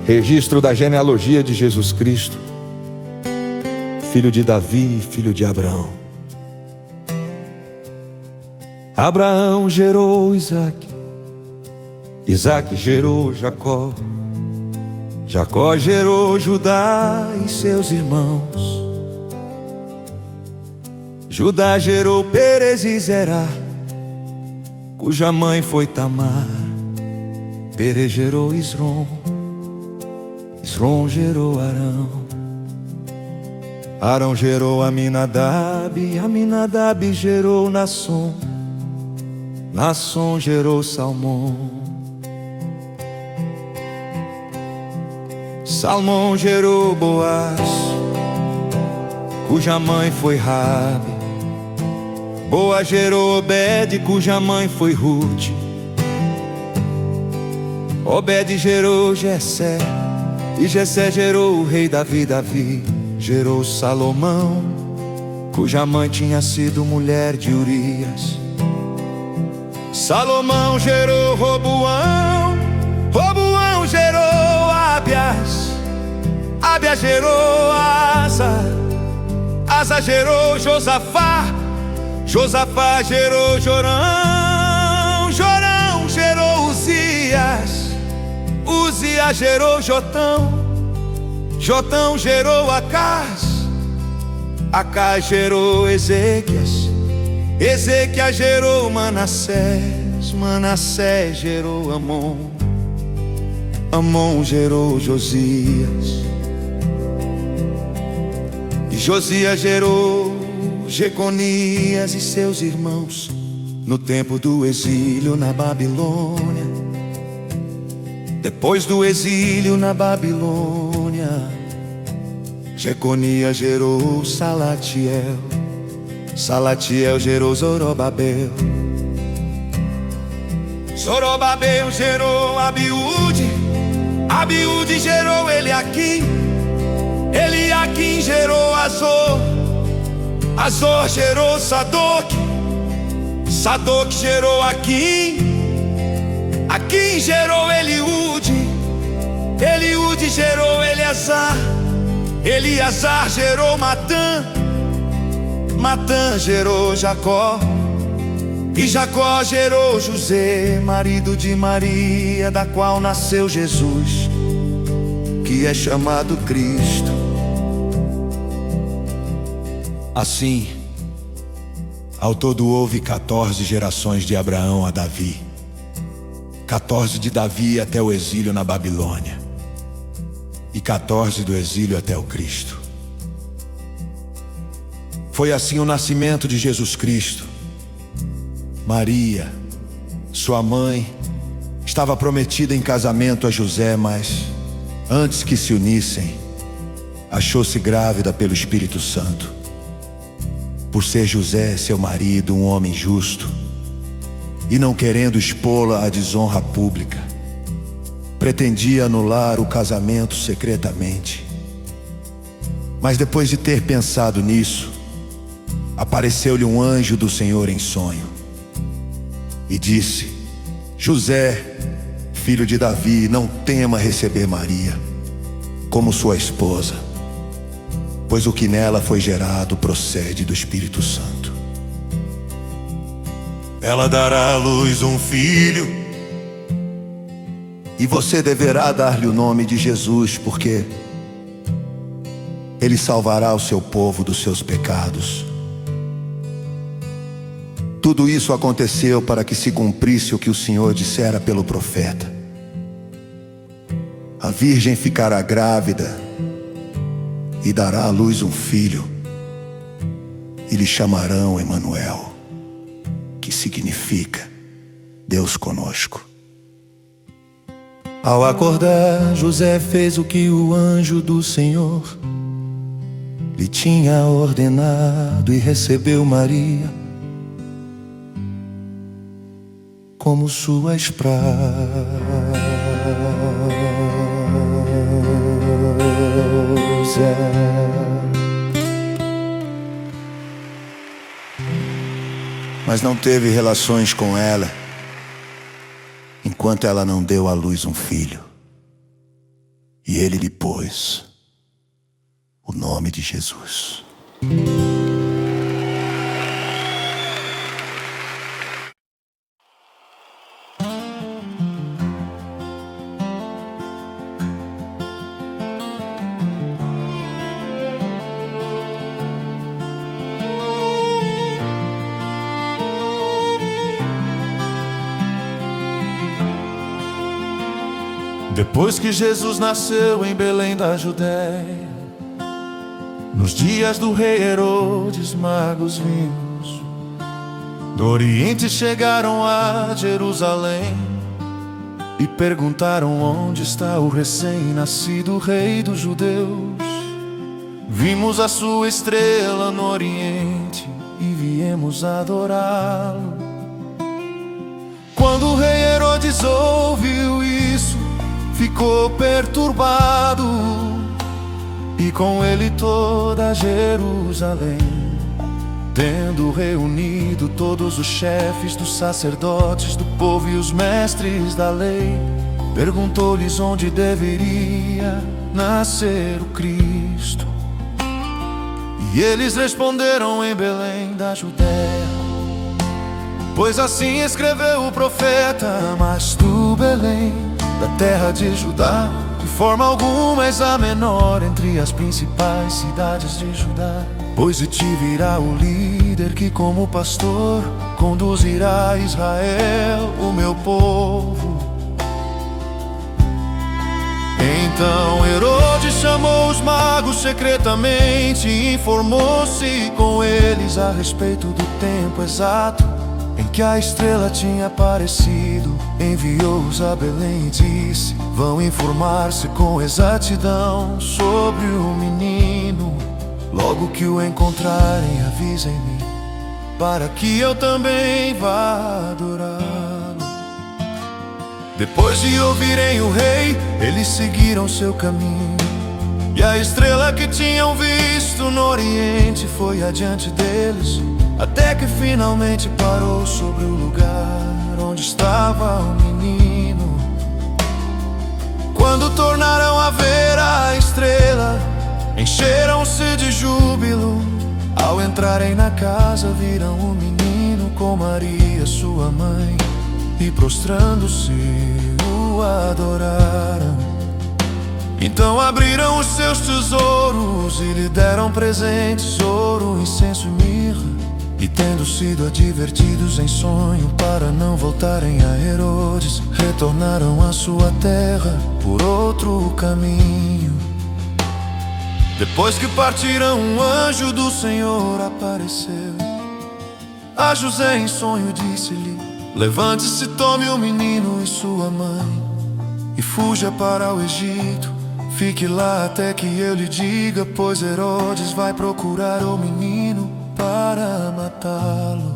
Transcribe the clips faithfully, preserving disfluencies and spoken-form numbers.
Registro da genealogia de Jesus Cristo, filho de Davi, filho de Abraão. Abraão gerou Isaque, Isaque gerou Jacó, Jacó gerou Judá e seus irmãos. Judá gerou Perez e Zerá, cuja mãe foi Tamar. Perez gerou Esrom, Esrom gerou Arão. Arão gerou Aminadab, Aminadab gerou Nasson, Nasson gerou Salmão. Salmão gerou Boaz, cuja mãe foi Rabi. Boaz gerou Obed, cuja mãe foi Ruth. Obed gerou Jessé, e Jessé gerou o rei Davi. Davi gerou Salomão, cuja mãe tinha sido mulher de Urias. Salomão gerou Roboão, Roboão gerou Abias, Abias gerou Asa, Asa gerou Josafá, Josafá gerou Jorão, Jorão gerou Uzias, Uzias gerou Jotão, Jotão gerou Acás, Acás gerou Ezequias, Ezequias gerou Manassés, Manassés gerou Amon, Amon gerou Josias, e Josias gerou Jeconias e seus irmãos no tempo do exílio na Babilônia. Depois do exílio na Babilônia, Jeconias gerou Salatiel, Salatiel gerou Zorobabel, Zorobabel gerou Abiúde, Abiúde gerou Eliaquim, Eliaquim gerou Azor, Azor gerou Sadoc, Sadoc gerou Aquim, Aquim gerou Eliúde, Eliúde gerou Eleazar, Eleazar gerou Matã, Matã gerou Jacó, e Jacó gerou José, marido de Maria, da qual nasceu Jesus, que é chamado Cristo. Assim, ao todo houve quatorze gerações de Abraão a Davi, quatorze de Davi até o exílio na Babilônia, e quatorze do exílio até o Cristo. Foi assim o nascimento de Jesus Cristo. Maria, sua mãe, estava prometida em casamento a José, mas antes que se unissem, achou-se grávida pelo Espírito Santo. Por ser José, seu marido, um homem justo, e não querendo expô-la à desonra pública, pretendia anular o casamento secretamente. Mas depois de ter pensado nisso, apareceu-lhe um anjo do Senhor em sonho e disse: José, filho de Davi, não tema receber Maria como sua esposa, pois o que nela foi gerado procede do Espírito Santo. Ela dará à luz um filho, e você deverá dar-lhe o nome de Jesus, porque ele salvará o seu povo dos seus pecados. Tudo isso aconteceu para que se cumprisse o que o Senhor dissera pelo profeta: a virgem ficará grávida e dará à luz um filho, e lhe chamarão Emanuel, que significa Deus conosco. Ao acordar, José fez o que o anjo do Senhor lhe tinha ordenado e recebeu Maria como sua esposa. Mas não teve relações com ela enquanto ela não deu à luz um filho. e ele lhe pôs o nome de Jesus. Depois que Jesus nasceu em Belém da Judéia, nos dias do rei Herodes, magos vindos do Oriente chegaram a Jerusalém e perguntaram: onde está o recém-nascido rei dos judeus? Vimos a sua estrela no Oriente e viemos adorá-lo. Quando o rei Herodes ouviu isso, ficou perturbado, e com ele toda Jerusalém. Tendo reunido todos os chefes dos sacerdotes do povo e os mestres da lei, perguntou-lhes onde deveria nascer o Cristo. E eles responderam: em Belém da Judéia, pois assim escreveu o profeta. Mas tu, Belém, da terra de Judá, de forma alguma és a menor entre as principais cidades de Judá, pois de ti virá o líder que como pastor conduzirá Israel, o meu povo. Então Herodes chamou os magos secretamente e informou-se com eles a respeito do tempo exato em que a estrela tinha aparecido. Enviou-os a Belém e disse: vão informar-se com exatidão sobre o menino. Logo que o encontrarem, avisem-me, para que eu também vá adorá-lo. Depois de ouvirem o rei, eles seguiram seu caminho, e a estrela que tinham visto no Oriente foi adiante deles, até que finalmente parou sobre o lugar onde estava o menino. Quando tornaram a ver a estrela, encheram-se de júbilo. Ao entrarem na casa, viram o menino com Maria, sua mãe, e prostrando-se o adoraram. Então abriram os seus tesouros e lhe deram presentes: ouro, incenso e mirra. E tendo sido advertidos em sonho para não voltarem a Herodes, retornaram à sua terra por outro caminho. Depois que partiram, um anjo do Senhor apareceu a José em sonho e disse-lhe: levante-se, tome o menino e sua mãe e fuja para o Egito. Fique lá até que eu lhe diga, pois Herodes vai procurar o menino para matá-lo.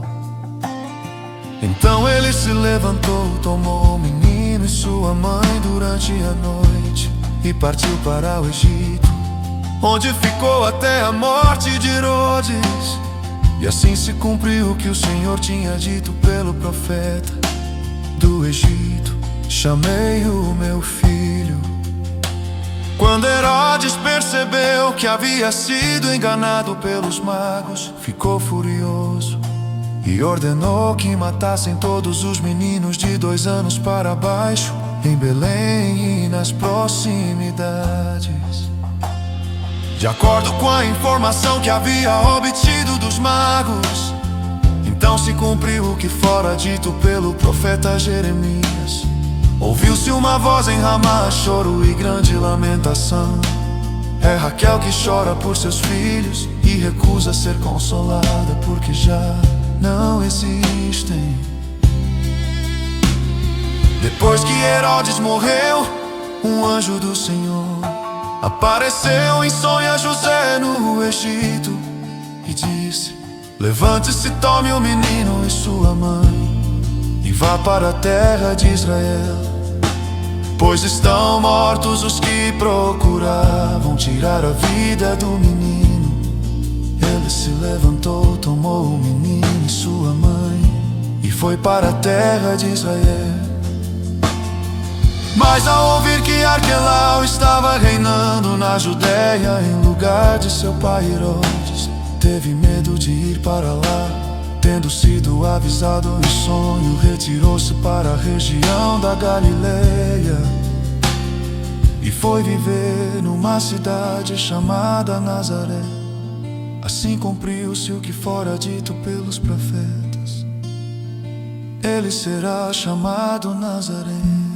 Então ele se levantou, tomou o menino e sua mãe durante a noite e partiu para o Egito, onde ficou até a morte de Herodes. E assim se cumpriu o que o Senhor tinha dito pelo profeta: do Egito chamei o meu filho. Quando Herodes percebeu que havia sido enganado pelos magos, ficou furioso e ordenou que matassem todos os meninos de dois anos para baixo, em Belém e nas proximidades. De acordo com a informação que havia obtido dos magos, então se cumpriu o que fora dito pelo profeta Jeremias. Ouviu-se uma voz em Ramá, choro e grande lamentação. É Raquel que chora por seus filhos e recusa ser consolada, porque já não existem. Depois que Herodes morreu, um anjo do Senhor apareceu em sonho a José no Egito e disse: levante-se, tome o menino e sua mãe e vá para a terra de Israel, pois estão mortos os que procuravam tirar a vida do menino. Ele se levantou, tomou o menino e sua mãe e foi para a terra de Israel. Mas ao ouvir que Arquelau estava reinando na Judéia em lugar de seu pai Herodes, teve medo de ir para lá. Tendo sido avisado em sonho, retirou-se para a região da Galileia e foi viver numa cidade chamada Nazaré. Assim cumpriu-se o que fora dito pelos profetas: ele será chamado Nazareno.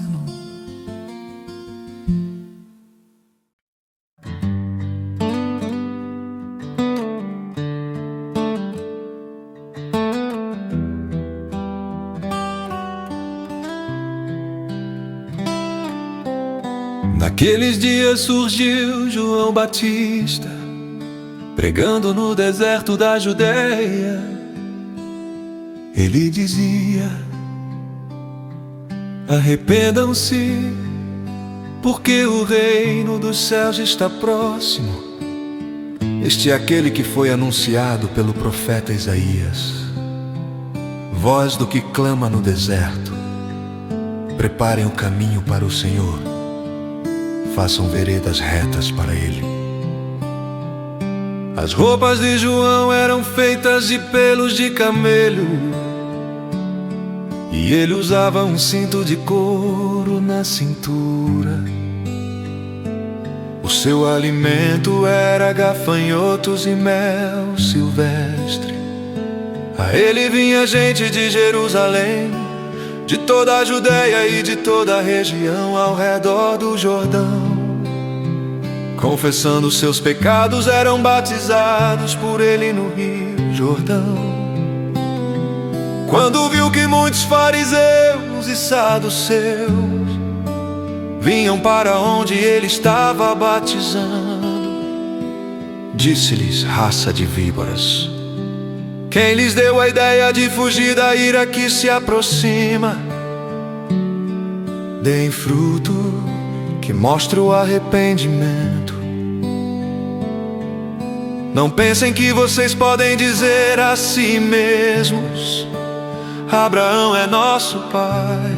Naqueles dias surgiu João Batista, pregando no deserto da Judeia. Ele dizia: arrependam-se, porque o reino dos céus está próximo. Este é aquele que foi anunciado pelo profeta Isaías. Voz do que clama no deserto: preparem o caminho para o Senhor, façam veredas retas para Ele. As roupas de João eram feitas de pelos de camelo, e ele usava um cinto de couro na cintura. O seu alimento era gafanhotos e mel silvestre. A ele vinha gente de Jerusalém, de toda a Judéia e de toda a região ao redor do Jordão. Confessando seus pecados, eram batizados por ele no Rio Jordão. Quando viu que muitos fariseus e saduceus vinham para onde ele estava batizando, disse-lhes: raça de víboras, quem lhes deu a ideia de fugir da ira que se aproxima? Deem fruto que mostre o arrependimento. Não pensem que vocês podem dizer a si mesmos: Abraão é nosso pai.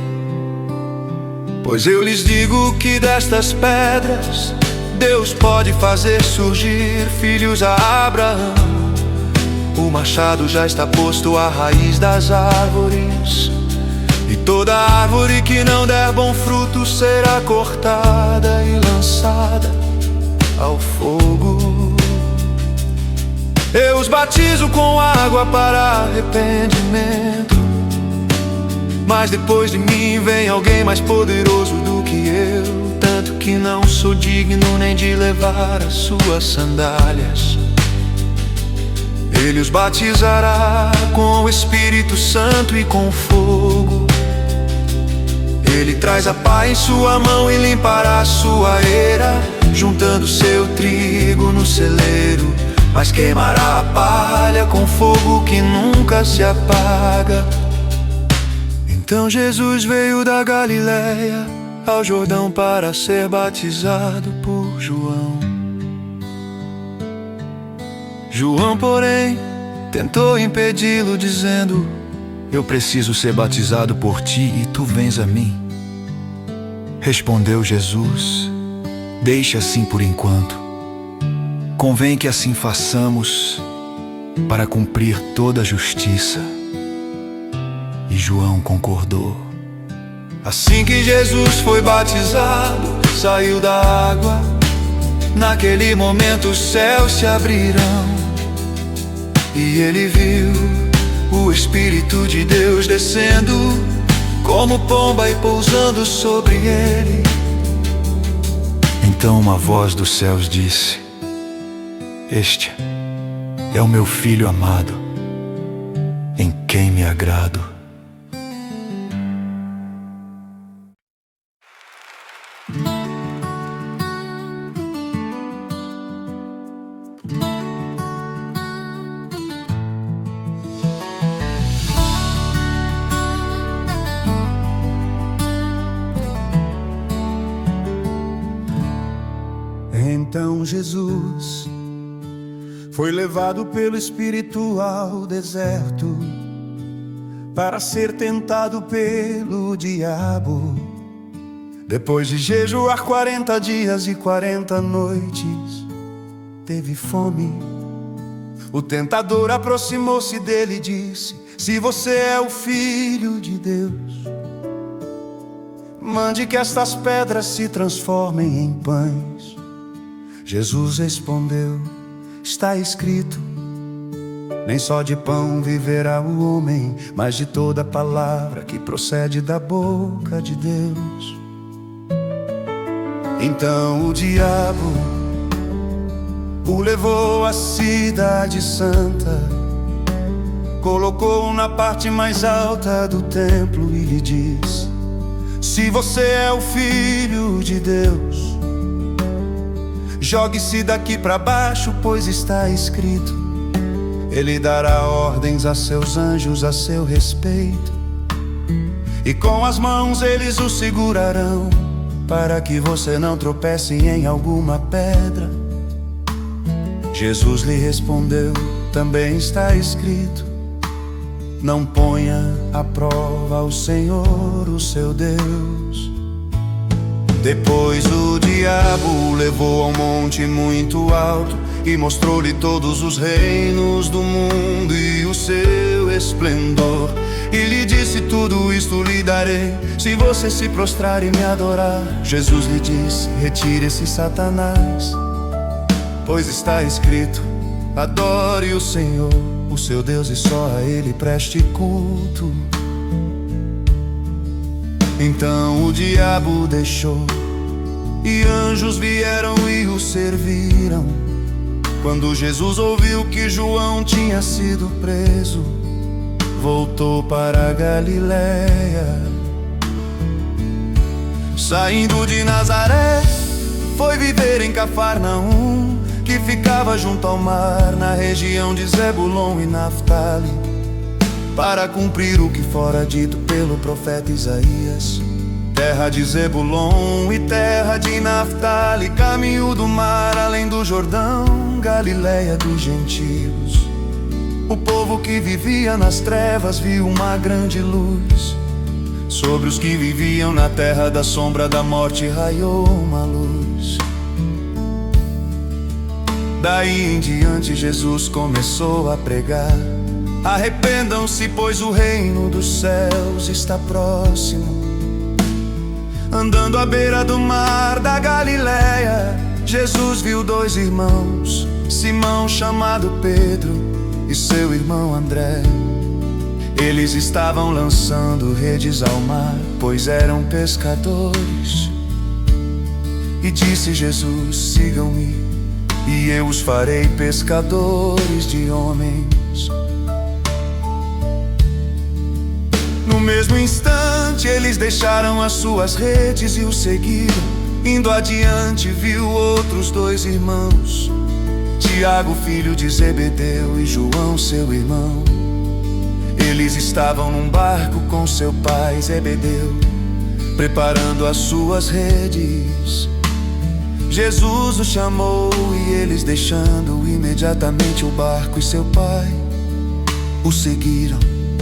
Pois eu lhes digo que destas pedras Deus pode fazer surgir filhos a Abraão. O machado já está posto à raiz das árvores, e toda árvore que não der bom fruto será cortada e lançada ao fogo. Eu os batizo com água para arrependimento, mas depois de mim vem alguém mais poderoso do que eu, tanto que não sou digno nem de levar as suas sandálias. Ele os batizará com o Espírito Santo e com fogo. Ele traz a pá em sua mão e limpará a sua eira, juntando seu trigo no celeiro, mas queimará a palha com fogo que nunca se apaga. Então Jesus veio da Galileia ao Jordão para ser batizado por João. João, porém, tentou impedi-lo, dizendo: eu preciso ser batizado por ti e tu vens a mim. Respondeu Jesus: deixe assim por enquanto. Convém que assim façamos para cumprir toda a justiça. E João concordou. Assim que Jesus foi batizado, saiu da água. Naquele momento os céus se abrirão, e ele viu o Espírito de Deus descendo como pomba e pousando sobre ele. Então uma voz dos céus disse: este é o meu Filho amado, em quem me agrado. Então Jesus foi levado pelo Espírito ao deserto para ser tentado pelo diabo. Depois de jejuar quarenta dias e quarenta noites, teve fome. O tentador aproximou-se dele e disse: se você é o Filho de Deus, mande que estas pedras se transformem em pães. Jesus respondeu: está escrito, nem só de pão viverá o homem, mas de toda palavra que procede da boca de Deus. Então o diabo o levou à cidade santa, colocou-o na parte mais alta do templo e lhe disse: se você é o Filho de Deus, jogue-se daqui para baixo, pois está escrito, ele dará ordens a seus anjos a seu respeito, e com as mãos eles o segurarão, para que você não tropece em alguma pedra. Jesus lhe respondeu: também está escrito, não ponha à prova o Senhor, o seu Deus. Depois o diabo o levou a um monte muito alto e mostrou-lhe todos os reinos do mundo e o seu esplendor. E lhe disse: tudo isto lhe darei, se você se prostrar e me adorar. Jesus lhe disse: retire-se, Satanás, pois está escrito, adore o Senhor, o seu Deus, e só a Ele preste culto. Então o diabo deixou, e anjos vieram e o serviram. Quando Jesus ouviu que João tinha sido preso, voltou para a Galileia. Saindo de Nazaré, foi viver em Cafarnaum, que ficava junto ao mar, na região de Zebulon e Naftali, para cumprir o que fora dito pelo profeta Isaías: terra de Zebulon e terra de Naftali, caminho do mar além do Jordão, Galileia dos gentios. O povo que vivia nas trevas viu uma grande luz, sobre os que viviam na terra da sombra da morte raiou uma luz. Daí em diante Jesus começou a pregar: arrependam-se, pois o reino dos céus está próximo. Andando à beira do mar da Galileia, Jesus viu dois irmãos, Simão, chamado Pedro, e seu irmão André. Eles estavam lançando redes ao mar, pois eram pescadores. E disse Jesus: sigam-me, e eu os farei pescadores de homens. No mesmo instante eles deixaram as suas redes e o seguiram. Indo adiante viu outros dois irmãos, Tiago, filho de Zebedeu, e João, seu irmão. Eles estavam num barco com seu pai Zebedeu, preparando as suas redes. Jesus os chamou e eles, deixando imediatamente o barco e seu pai, o seguiram.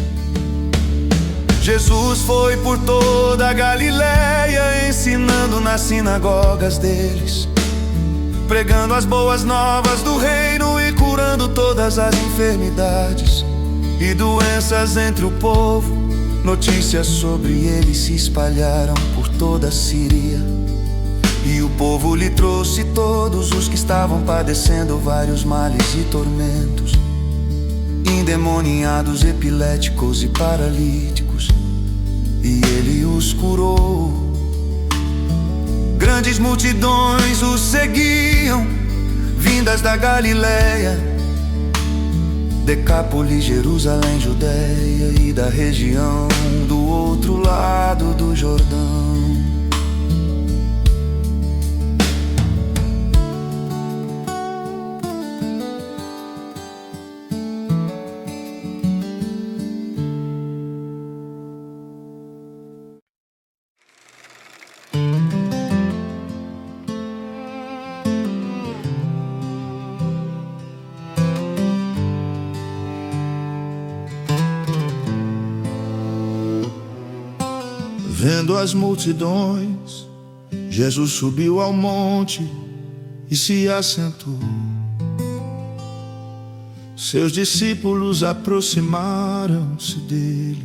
Jesus foi por toda a Galileia, ensinando nas sinagogas deles, pregando as boas novas do reino e curando todas as enfermidades e doenças entre o povo. Notícias sobre ele se espalharam por toda a Síria, e o povo lhe trouxe todos os que estavam padecendo vários males e tormentos, endemoniados, epiléticos e paralíticos, e ele os curou. Grandes multidões o seguiam, vindas da Galileia, Decápolis, Jerusalém, Judeia e da região do outro lado do Jordão. Vendo as multidões, Jesus subiu ao monte e se assentou. Seus discípulos aproximaram-se dele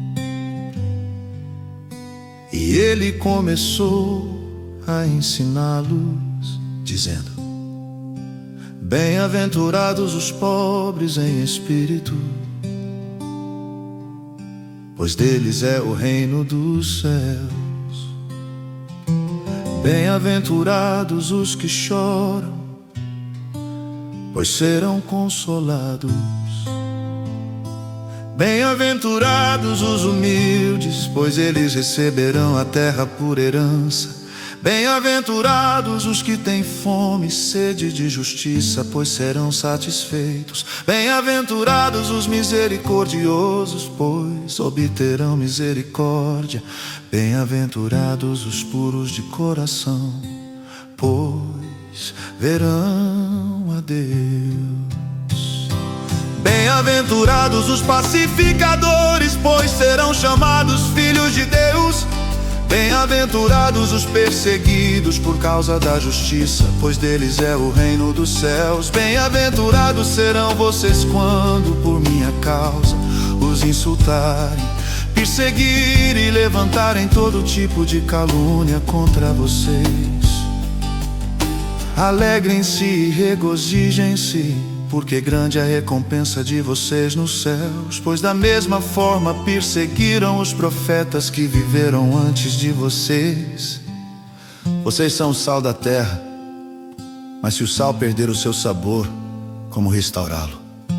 e ele começou a ensiná-los, dizendo: bem-aventurados os pobres em espírito, pois deles é o reino dos céus. Bem-aventurados os que choram, pois serão consolados. Bem-aventurados os humildes, pois eles receberão a terra por herança. Bem-aventurados os que têm fome e sede de justiça, pois serão satisfeitos. Bem-aventurados os misericordiosos, pois obterão misericórdia. Bem-aventurados os puros de coração, pois verão a Deus. Bem-aventurados os pacificadores, pois serão chamados filhos de Deus. Bem-aventurados os perseguidos por causa da justiça, pois deles é o reino dos céus. Bem-aventurados serão vocês quando por minha causa os insultarem, perseguirem e levantarem todo tipo de calúnia contra vocês. Alegrem-se e regozijem-se, porque grande é a recompensa de vocês nos céus, pois da mesma forma perseguiram os profetas que viveram antes de vocês. Vocês são o sal da terra, mas se o sal perder o seu sabor, como restaurá-lo?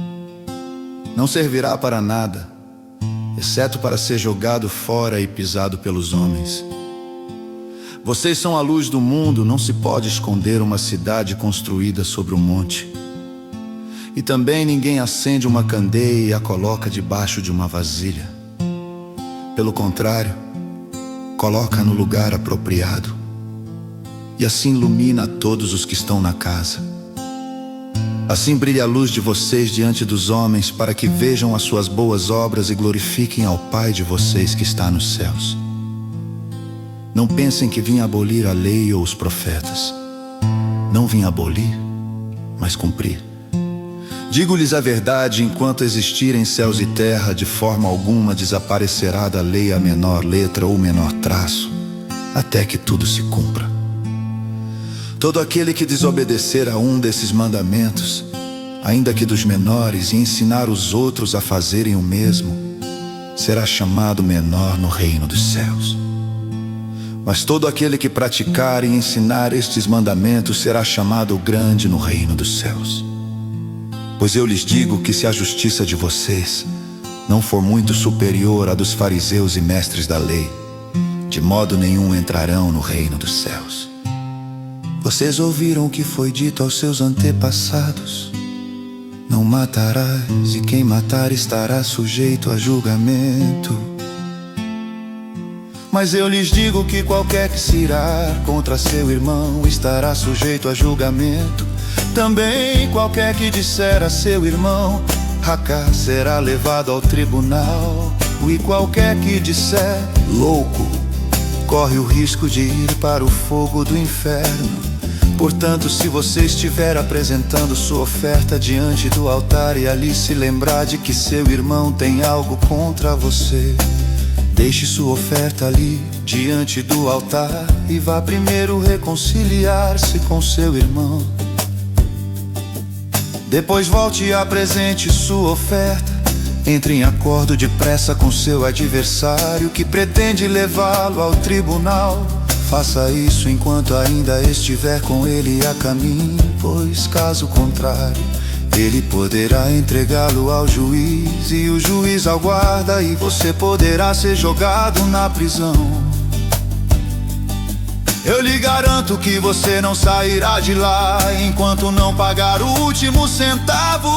Não servirá para nada, exceto para ser jogado fora e pisado pelos homens. Vocês são a luz do mundo, não se pode esconder uma cidade construída sobre um monte. E também ninguém acende uma candeia e a coloca debaixo de uma vasilha. Pelo contrário, coloca no lugar apropriado, e assim ilumina a todos os que estão na casa. Assim brilha a luz de vocês diante dos homens, para que vejam as suas boas obras e glorifiquem ao Pai de vocês que está nos céus. Não pensem que vim abolir a lei ou os profetas. Não vim abolir, mas cumprir. Digo-lhes a verdade, enquanto existirem céus e terra, de forma alguma desaparecerá da lei a menor letra ou menor traço, até que tudo se cumpra. Todo aquele que desobedecer a um desses mandamentos, ainda que dos menores, e ensinar os outros a fazerem o mesmo, será chamado menor no reino dos céus. Mas todo aquele que praticar e ensinar estes mandamentos será chamado grande no reino dos céus. Pois eu lhes digo que se a justiça de vocês não for muito superior à dos fariseus e mestres da lei, de modo nenhum entrarão no reino dos céus. Vocês ouviram o que foi dito aos seus antepassados: não matarás, e quem matar estará sujeito a julgamento. Mas eu lhes digo que qualquer que se irar contra seu irmão estará sujeito a julgamento. Também qualquer que disser a seu irmão racá será levado ao tribunal. E qualquer que disser louco corre o risco de ir para o fogo do inferno. Portanto, se você estiver apresentando sua oferta diante do altar e ali se lembrar de que seu irmão tem algo contra você, deixe sua oferta ali diante do altar e vá primeiro reconciliar-se com seu irmão. Depois volte e apresente sua oferta. Entre em acordo depressa com seu adversário que pretende levá-lo ao tribunal. Faça isso enquanto ainda estiver com ele a caminho, pois caso contrário, ele poderá entregá-lo ao juiz, e o juiz ao guarda, e você poderá ser jogado na prisão. Eu lhe garanto que você não sairá de lá enquanto não pagar o último centavo.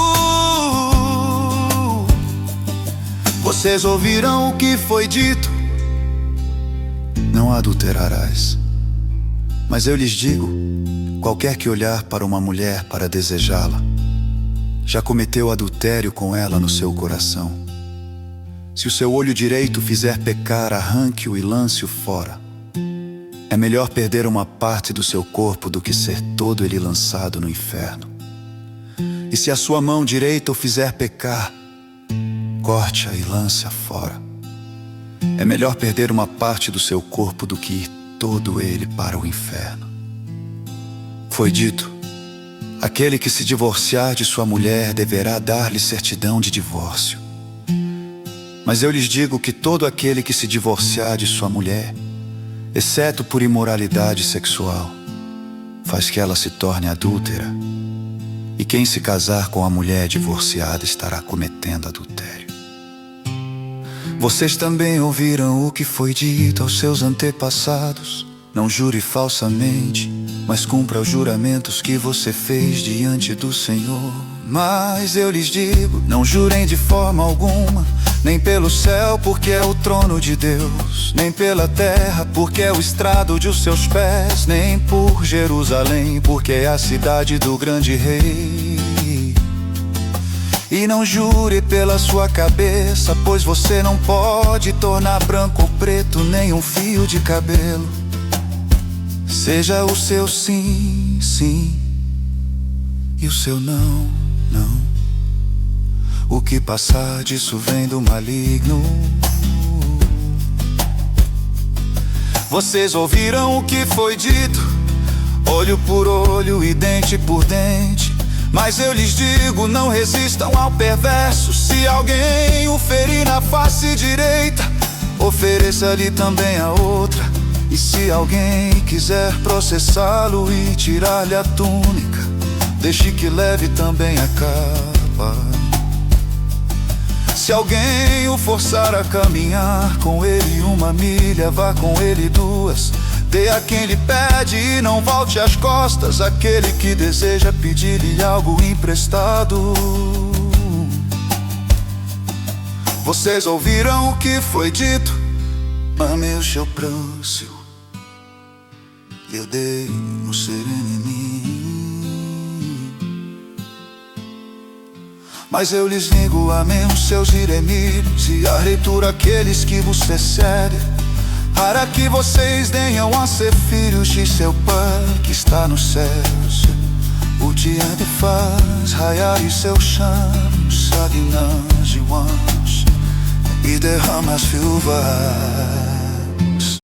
Vocês ouviram o que foi dito: não adulterarás. Mas eu lhes digo, qualquer que olhar para uma mulher para desejá-la, já cometeu adultério com ela no seu coração. Se o seu olho direito fizer pecar, arranque-o e lance-o fora. É melhor perder uma parte do seu corpo do que ser todo ele lançado no inferno. E se a sua mão direita o fizer pecar, corte-a e lance-a fora. É melhor perder uma parte do seu corpo do que ir todo ele para o inferno. Foi dito: aquele que se divorciar de sua mulher deverá dar-lhe certidão de divórcio. Mas eu lhes digo que todo aquele que se divorciar de sua mulher, exceto por imoralidade sexual, faz que ela se torne adúltera. E quem se casar com a mulher divorciada estará cometendo adultério. Vocês também ouviram o que foi dito aos seus antepassados: não jure falsamente, mas cumpra os juramentos que você fez diante do Senhor. Mas eu lhes digo: não jurem de forma alguma, nem pelo céu, porque é o trono de Deus, nem pela terra, porque é o estrado de os seus pés, nem por Jerusalém, porque é a cidade do grande rei. E não jure pela sua cabeça, pois você não pode tornar branco ou preto nem um fio de cabelo. Seja o seu sim, sim, e o seu não, não. O que passar disso vem do maligno. Vocês ouviram o que foi dito: olho por olho e dente por dente. Mas eu lhes digo, não resistam ao perverso. Se alguém o ferir na face direita, ofereça-lhe também a outra. E se alguém quiser processá-lo e tirar-lhe a túnica, deixe que leve também a capa. Se alguém o forçar a caminhar com ele uma milha, vá com ele duas. Dê a quem lhe pede e não volte as costas àquele que deseja pedir-lhe algo emprestado. Vocês ouviram o que foi dito: ame o seu próximo e odeie o seu inimigo. Mas eu lhes digo: amem os seus inimigos e arrei por aqueles que vos perseguem, para que vocês venham a ser filhos de seu Pai que está nos céus. O dia de faz raiar e seu chão sabe nas de once e derrama as chuvas.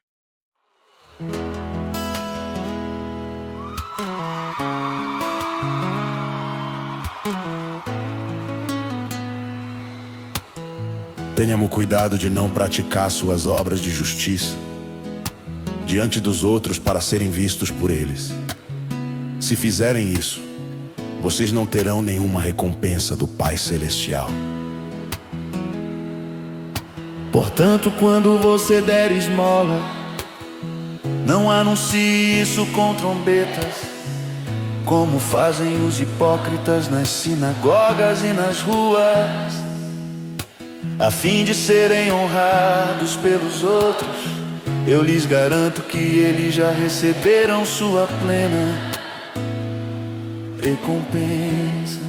Tenhamos cuidado de não praticar suas obras de justiça diante dos outros para serem vistos por eles. Se fizerem isso, vocês não terão nenhuma recompensa do Pai Celestial. Portanto, quando você der esmola, não anuncie isso com trombetas, como fazem os hipócritas nas sinagogas e nas ruas, a fim de serem honrados pelos outros. Eu lhes garanto que eles já receberam sua plena recompensa.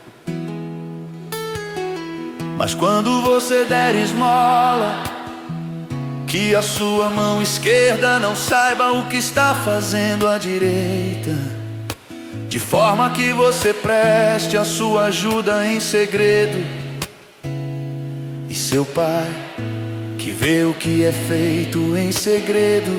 Mas quando você der esmola, que a sua mão esquerda não saiba o que está fazendo a direita, de forma que você preste a sua ajuda em segredo. E seu Pai, que vê o que é feito em segredo,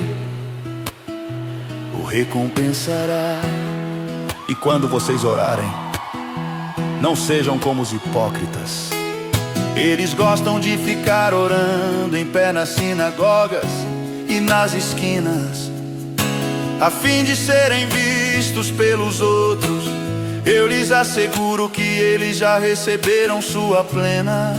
o recompensará. E quando vocês orarem, não sejam como os hipócritas. Eles gostam de ficar orando em pé nas sinagogas e nas esquinas, a fim de serem vistos pelos outros. Eu lhes asseguro que eles já receberam sua plena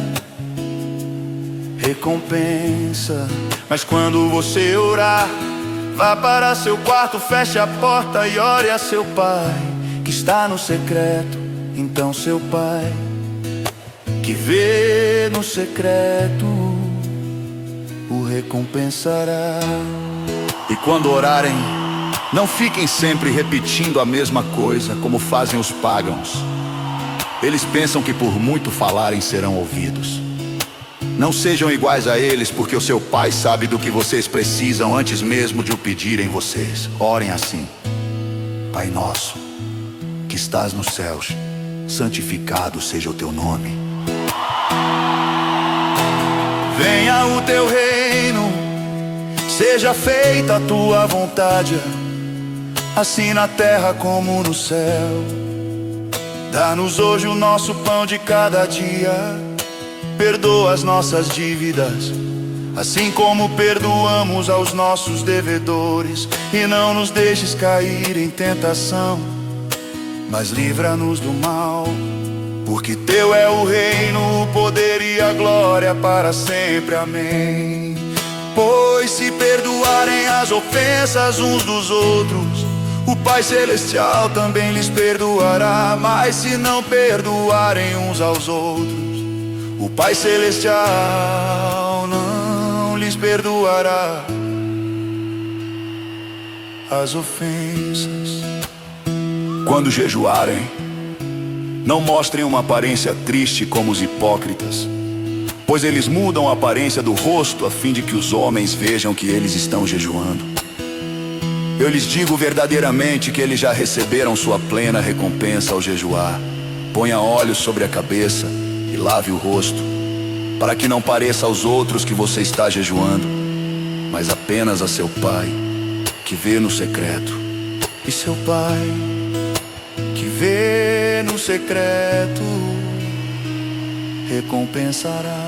recompensa. Mas quando você orar, vá para seu quarto, feche a porta e ore a seu Pai que está no secreto. Então seu Pai, que vê no secreto, o recompensará. E quando orarem, não fiquem sempre repetindo a mesma coisa, como fazem os pagãos. Eles pensam que por muito falarem serão ouvidos. Não sejam iguais a eles, porque o seu Pai sabe do que vocês precisam antes mesmo de o pedirem vocês. Orem assim: Pai nosso, que estás nos céus, santificado seja o teu nome. Venha o teu reino, seja feita a tua vontade, assim na terra como no céu. Dá-nos hoje o nosso pão de cada dia. Perdoa as nossas dívidas, assim como perdoamos aos nossos devedores. E não nos deixes cair em tentação, mas livra-nos do mal. Porque teu é o reino, o poder e a glória para sempre. Amém. Pois se perdoarem as ofensas uns dos outros, o Pai Celestial também lhes perdoará. Mas se não perdoarem uns aos outros, o Pai Celestial não lhes perdoará as ofensas. Quando jejuarem, não mostrem uma aparência triste como os hipócritas, pois eles mudam a aparência do rosto a fim de que os homens vejam que eles estão jejuando. Eu lhes digo verdadeiramente que eles já receberam sua plena recompensa ao jejuar. Ponha óleos sobre a cabeça e lave o rosto, para que não pareça aos outros que você está jejuando, mas apenas a seu Pai, que vê no secreto. E seu Pai, que vê no secreto, recompensará.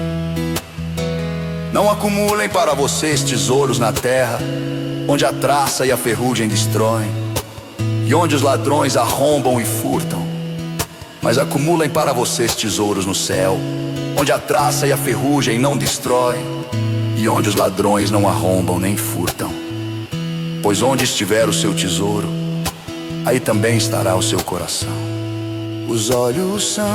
Não acumulem para vocês tesouros na terra, onde a traça e a ferrugem destroem, e onde os ladrões arrombam e furtam. Mas acumulem para vocês tesouros no céu, onde a traça e a ferrugem não destroem, e onde os ladrões não arrombam nem furtam. Pois onde estiver o seu tesouro, aí também estará o seu coração. Os olhos são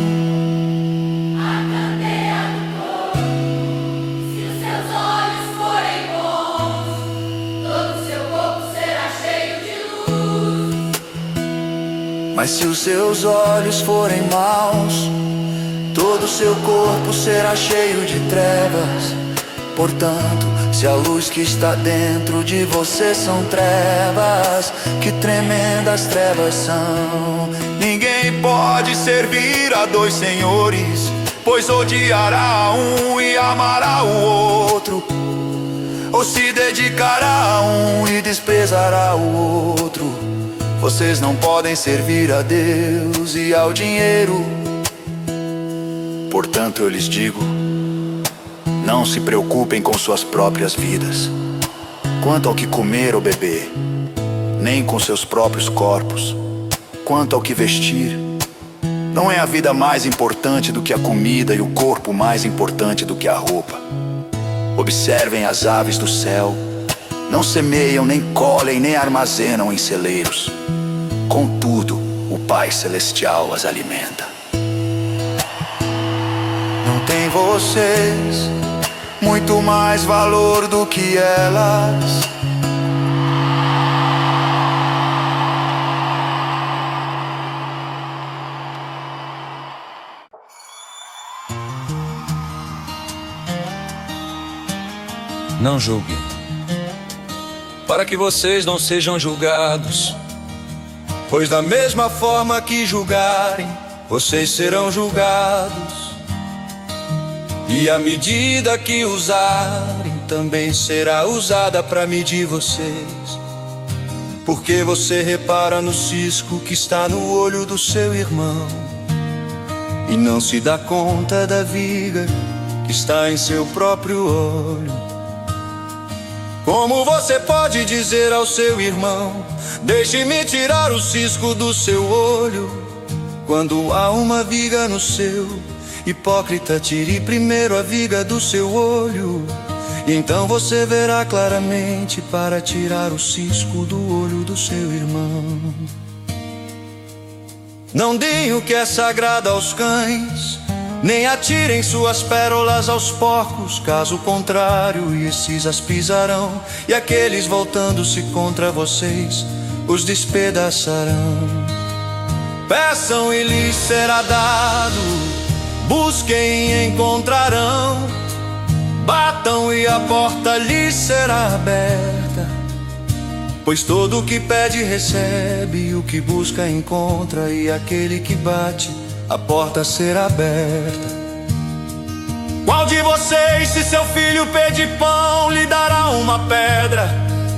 a candeia do corpo. Se os seus olhos forem bons, todo o seu corpo será cheio de luz. Mas se os seus olhos forem maus, todo o seu corpo será cheio de trevas. Portanto, se a luz que está dentro de você são trevas, que tremendas trevas são. Ninguém pode servir a dois senhores, pois odiará um e amará o outro, ou se dedicará a um e desprezará o outro. Vocês não podem servir a Deus e ao dinheiro. Portanto, eu lhes digo: não se preocupem com suas próprias vidas, quanto ao que comer ou beber, nem com seus próprios corpos, quanto ao que vestir. Não é a vida mais importante do que a comida e o corpo mais importante do que a roupa. Observem as aves do céu, não semeiam, nem colhem, nem armazenam em celeiros. Contudo, o Pai Celestial as alimenta. Não tem vocês muito mais valor do que elas? Não julguem, para que vocês não sejam julgados, pois da mesma forma que julgarem, vocês serão julgados. E a medida que usarem também será usada para medir vocês. Porque você repara no cisco que está no olho do seu irmão e não se dá conta da viga que está em seu próprio olho. Como você pode dizer ao seu irmão: deixe-me tirar o cisco do seu olho, quando há uma viga no seu? Hipócrita, tire primeiro a viga do seu olho, e então você verá claramente para tirar o cisco do olho do seu irmão. Não deem o que é sagrado aos cães, nem atirem suas pérolas aos porcos, caso contrário esses as pisarão, e aqueles voltando-se contra vocês os despedaçarão. Peçam e lhes será dado, Busquem e encontrarão, batam e a porta lhes será aberta. Pois todo o que pede recebe, o que busca encontra, e aquele que bate, a porta será aberta. Qual de vocês, se seu filho pedir pão, lhe dará uma pedra?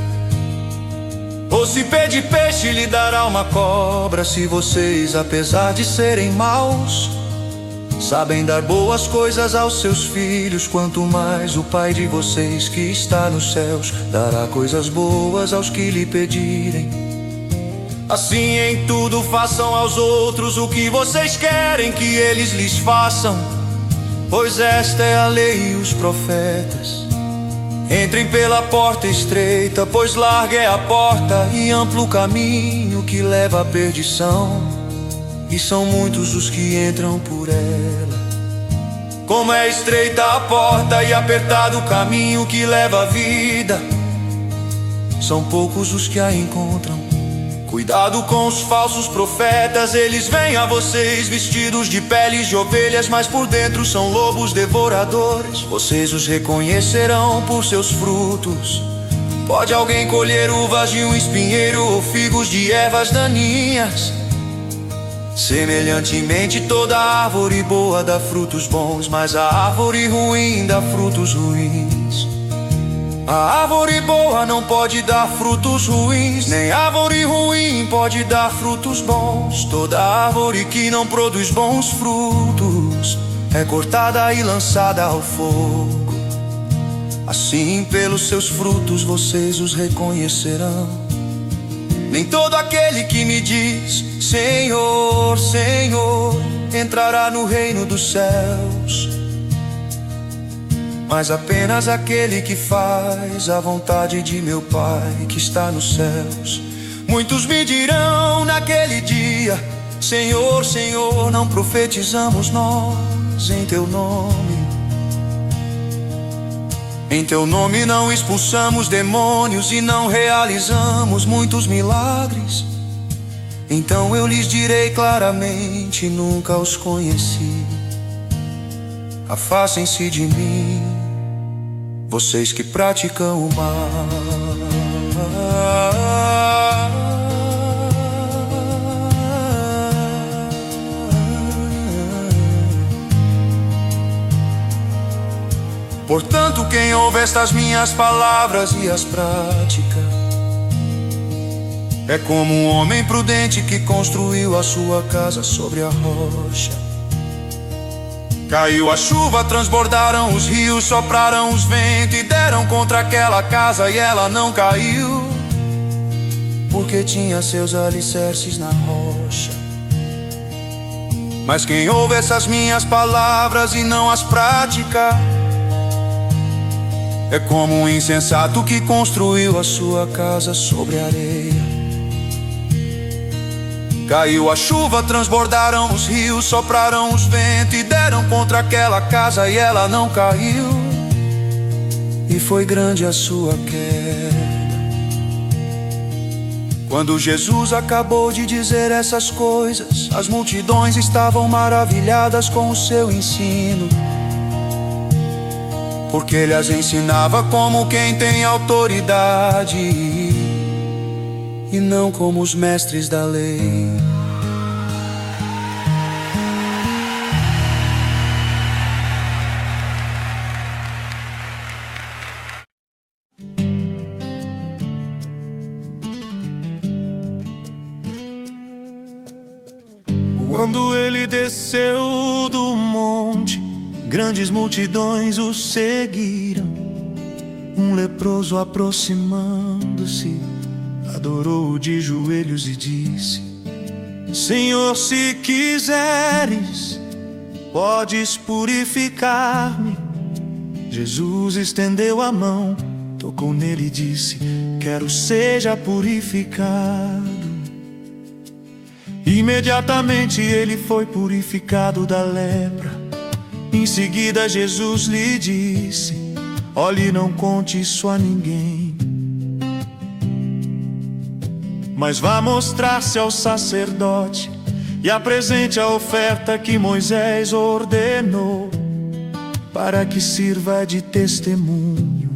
Ou se pedir peixe, lhe dará uma cobra? Se vocês, apesar de serem maus, sabem dar boas coisas aos seus filhos, quanto mais o Pai de vocês que está nos céus dará coisas boas aos que lhe pedirem. Assim em tudo façam aos outros o que vocês querem que eles lhes façam, pois esta é a lei e os profetas. Entrem pela porta estreita, pois larga é a porta e amplo o caminho que leva à perdição, e são muitos os que entram por ela. Como é estreita a porta e apertado o caminho que leva à vida, são poucos os que a encontram. Cuidado com os falsos profetas, eles vêm a vocês vestidos de peles de ovelhas, mas por dentro são lobos devoradores. Vocês os reconhecerão por seus frutos. Pode alguém colher uvas de um espinheiro ou figos de ervas daninhas? Semelhantemente toda árvore boa dá frutos bons, mas a árvore ruim dá frutos ruins. A árvore boa não pode dar frutos ruins, nem árvore ruim pode dar frutos bons. Toda árvore que não produz bons frutos é cortada e lançada ao fogo. Assim pelos seus frutos vocês os reconhecerão. Nem todo aquele que me diz Senhor, Senhor, entrará no reino dos céus, mas apenas aquele que faz a vontade de meu Pai que está nos céus. Muitos me dirão naquele dia: Senhor, Senhor, não profetizamos nós em Teu nome? Em Teu nome não expulsamos demônios e não realizamos muitos milagres? Então eu lhes direi claramente: nunca os conheci. Afastem-se de mim, vocês que praticam o mal. Portanto, quem ouve estas minhas palavras e as pratica é como um homem prudente que construiu a sua casa sobre a rocha. Caiu a chuva, transbordaram os rios, sopraram os ventos e deram contra aquela casa, e ela não caiu, porque tinha seus alicerces na rocha. Mas quem ouve essas minhas palavras e não as pratica é como um insensato que construiu a sua casa sobre a areia. Caiu a chuva, transbordaram os rios, sopraram os ventos e deram contra aquela casa, e ela não caiu, e foi grande a sua queda. Quando Jesus acabou de dizer essas coisas, as multidões estavam maravilhadas com o seu ensino, porque ele as ensinava como quem tem autoridade e não como os mestres da lei. Quando ele desceu do monte, grandes multidões o seguiram. Um leproso, aproximando-se, adorou-o de joelhos e disse: Senhor, se quiseres, podes purificar-me. Jesus estendeu a mão, tocou nele e disse: quero seja purificado. Imediatamente ele foi purificado da lepra. Em seguida Jesus lhe disse: olhe, não conte isso a ninguém, mas vá mostrar-se ao sacerdote e apresente a oferta que Moisés ordenou, para que sirva de testemunho.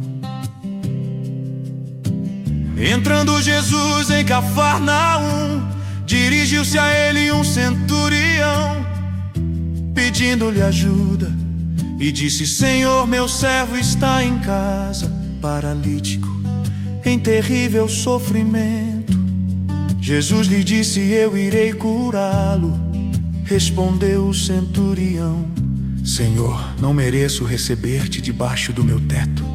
Entrando Jesus em Cafarnaum, dirigiu-se a ele um centurião, pedindo-lhe ajuda, e disse: Senhor, meu servo está em casa, paralítico, em terrível sofrimento. Jesus lhe disse: eu irei curá-lo. Respondeu o centurião: Senhor, não mereço receber-te debaixo do meu teto,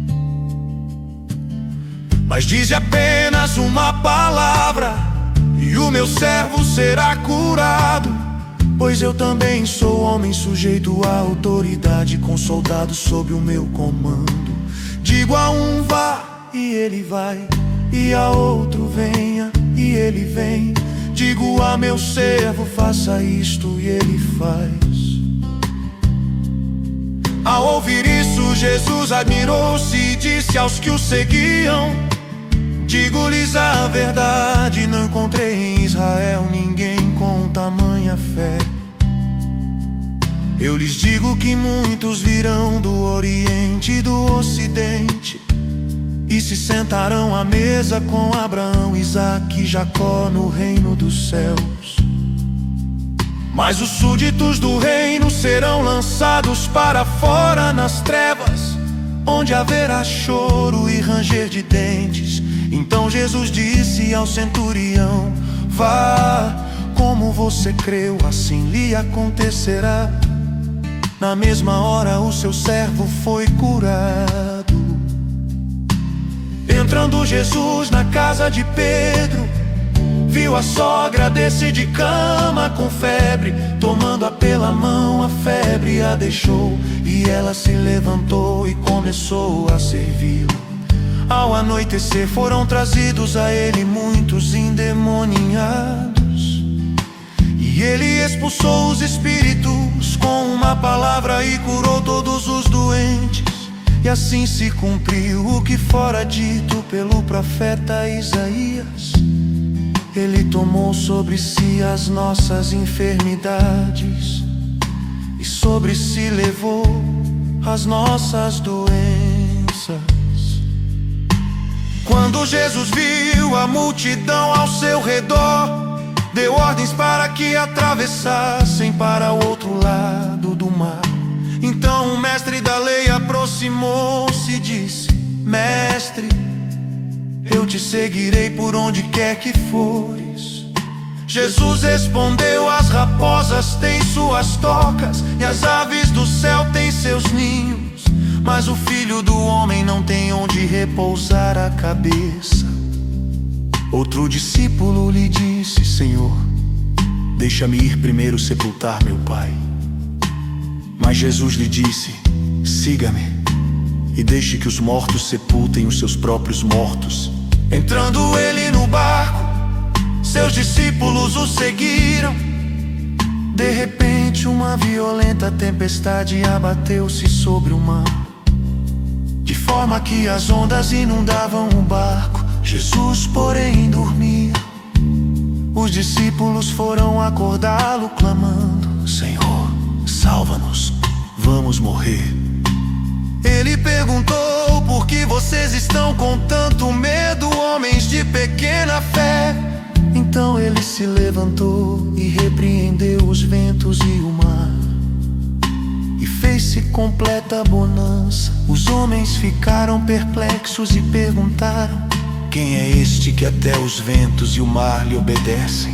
mas dize apenas uma palavra, e o meu servo será curado. Pois eu também sou homem sujeito à autoridade, com soldados sob o meu comando. Digo a um vá, e ele vai, e a outro venha, e ele vem. Digo a meu servo faça isto, e ele faz. Ao ouvir isso, Jesus admirou-se e disse aos que o seguiam: digo-lhes a verdade, não encontrei em Israel ninguém com tamanha fé. Eu lhes digo que muitos virão do Oriente e do Ocidente, e se sentarão à mesa com Abraão, Isaque e Jacó no reino dos céus. Mas os súditos do reino serão lançados para fora nas trevas, onde haverá choro e ranger de dentes. Então Jesus disse ao centurião: vá, como você creu, assim lhe acontecerá. Na mesma hora o seu servo foi curado. Entrando Jesus na casa de Pedro, viu a sogra descer de cama com febre. Tomando-a pela mão, a febre a deixou, e ela se levantou e começou a servi-lo. Ao anoitecer foram trazidos a ele muitos endemoniados, e ele expulsou os espíritos com uma palavra e curou todos os doentes. E assim se cumpriu o que fora dito pelo profeta Isaías: ele tomou sobre si as nossas enfermidades, e sobre si levou as nossas doenças. Quando Jesus viu a multidão ao seu redor, deu ordens para que atravessassem para o outro lado do mar. Então o mestre da lei aproximou-se e disse: Mestre, eu te seguirei por onde quer que fores. Jesus respondeu: as raposas têm suas tocas, e as aves do céu têm seus ninhos, mas o Filho do Homem não tem onde repousar a cabeça. Outro discípulo lhe disse: Senhor, deixa-me ir primeiro sepultar meu pai. Mas Jesus lhe disse: siga-me, e deixe que os mortos sepultem os seus próprios mortos. Entrando ele no barco, seus discípulos o seguiram. De repente uma violenta tempestade abateu-se sobre o mar, de forma que as ondas inundavam o barco. Jesus, porém, dormia. Os discípulos foram acordá-lo, clamando: Senhor, salva-nos, vamos morrer. Ele perguntou: por que vocês estão com tanto medo, homens de pequena fé? Então ele se levantou e repreendeu os ventos e o mar, e fez-se completa bonança. Os homens ficaram perplexos e perguntaram: quem é este que até os ventos e o mar lhe obedecem?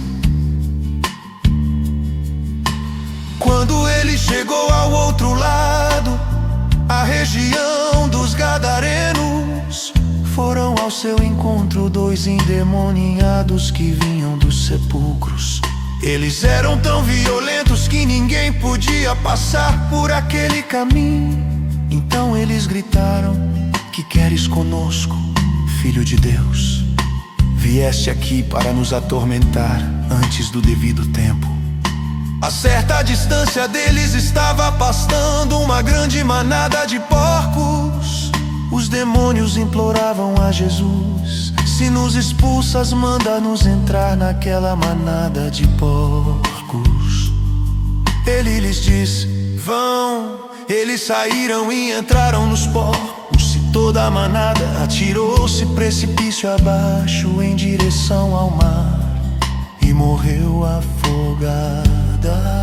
Quando ele chegou ao outro lado, a região dos Gadarenos, foram ao seu encontro dois endemoniados que vinham dos sepulcros. Eles eram tão violentos que ninguém podia passar por aquele caminho. Então eles gritaram: que queres conosco, Filho de Deus? Vieste aqui para nos atormentar antes do devido tempo. A certa distância deles estava pastando uma grande manada de porcos. Os demônios imploravam a Jesus: Se nos expulsas, manda-nos entrar naquela manada de porcos. Ele lhes disse: vão. Eles saíram e entraram nos porcos, e toda a manada atirou-se precipício abaixo em direção ao mar e morreu afogada.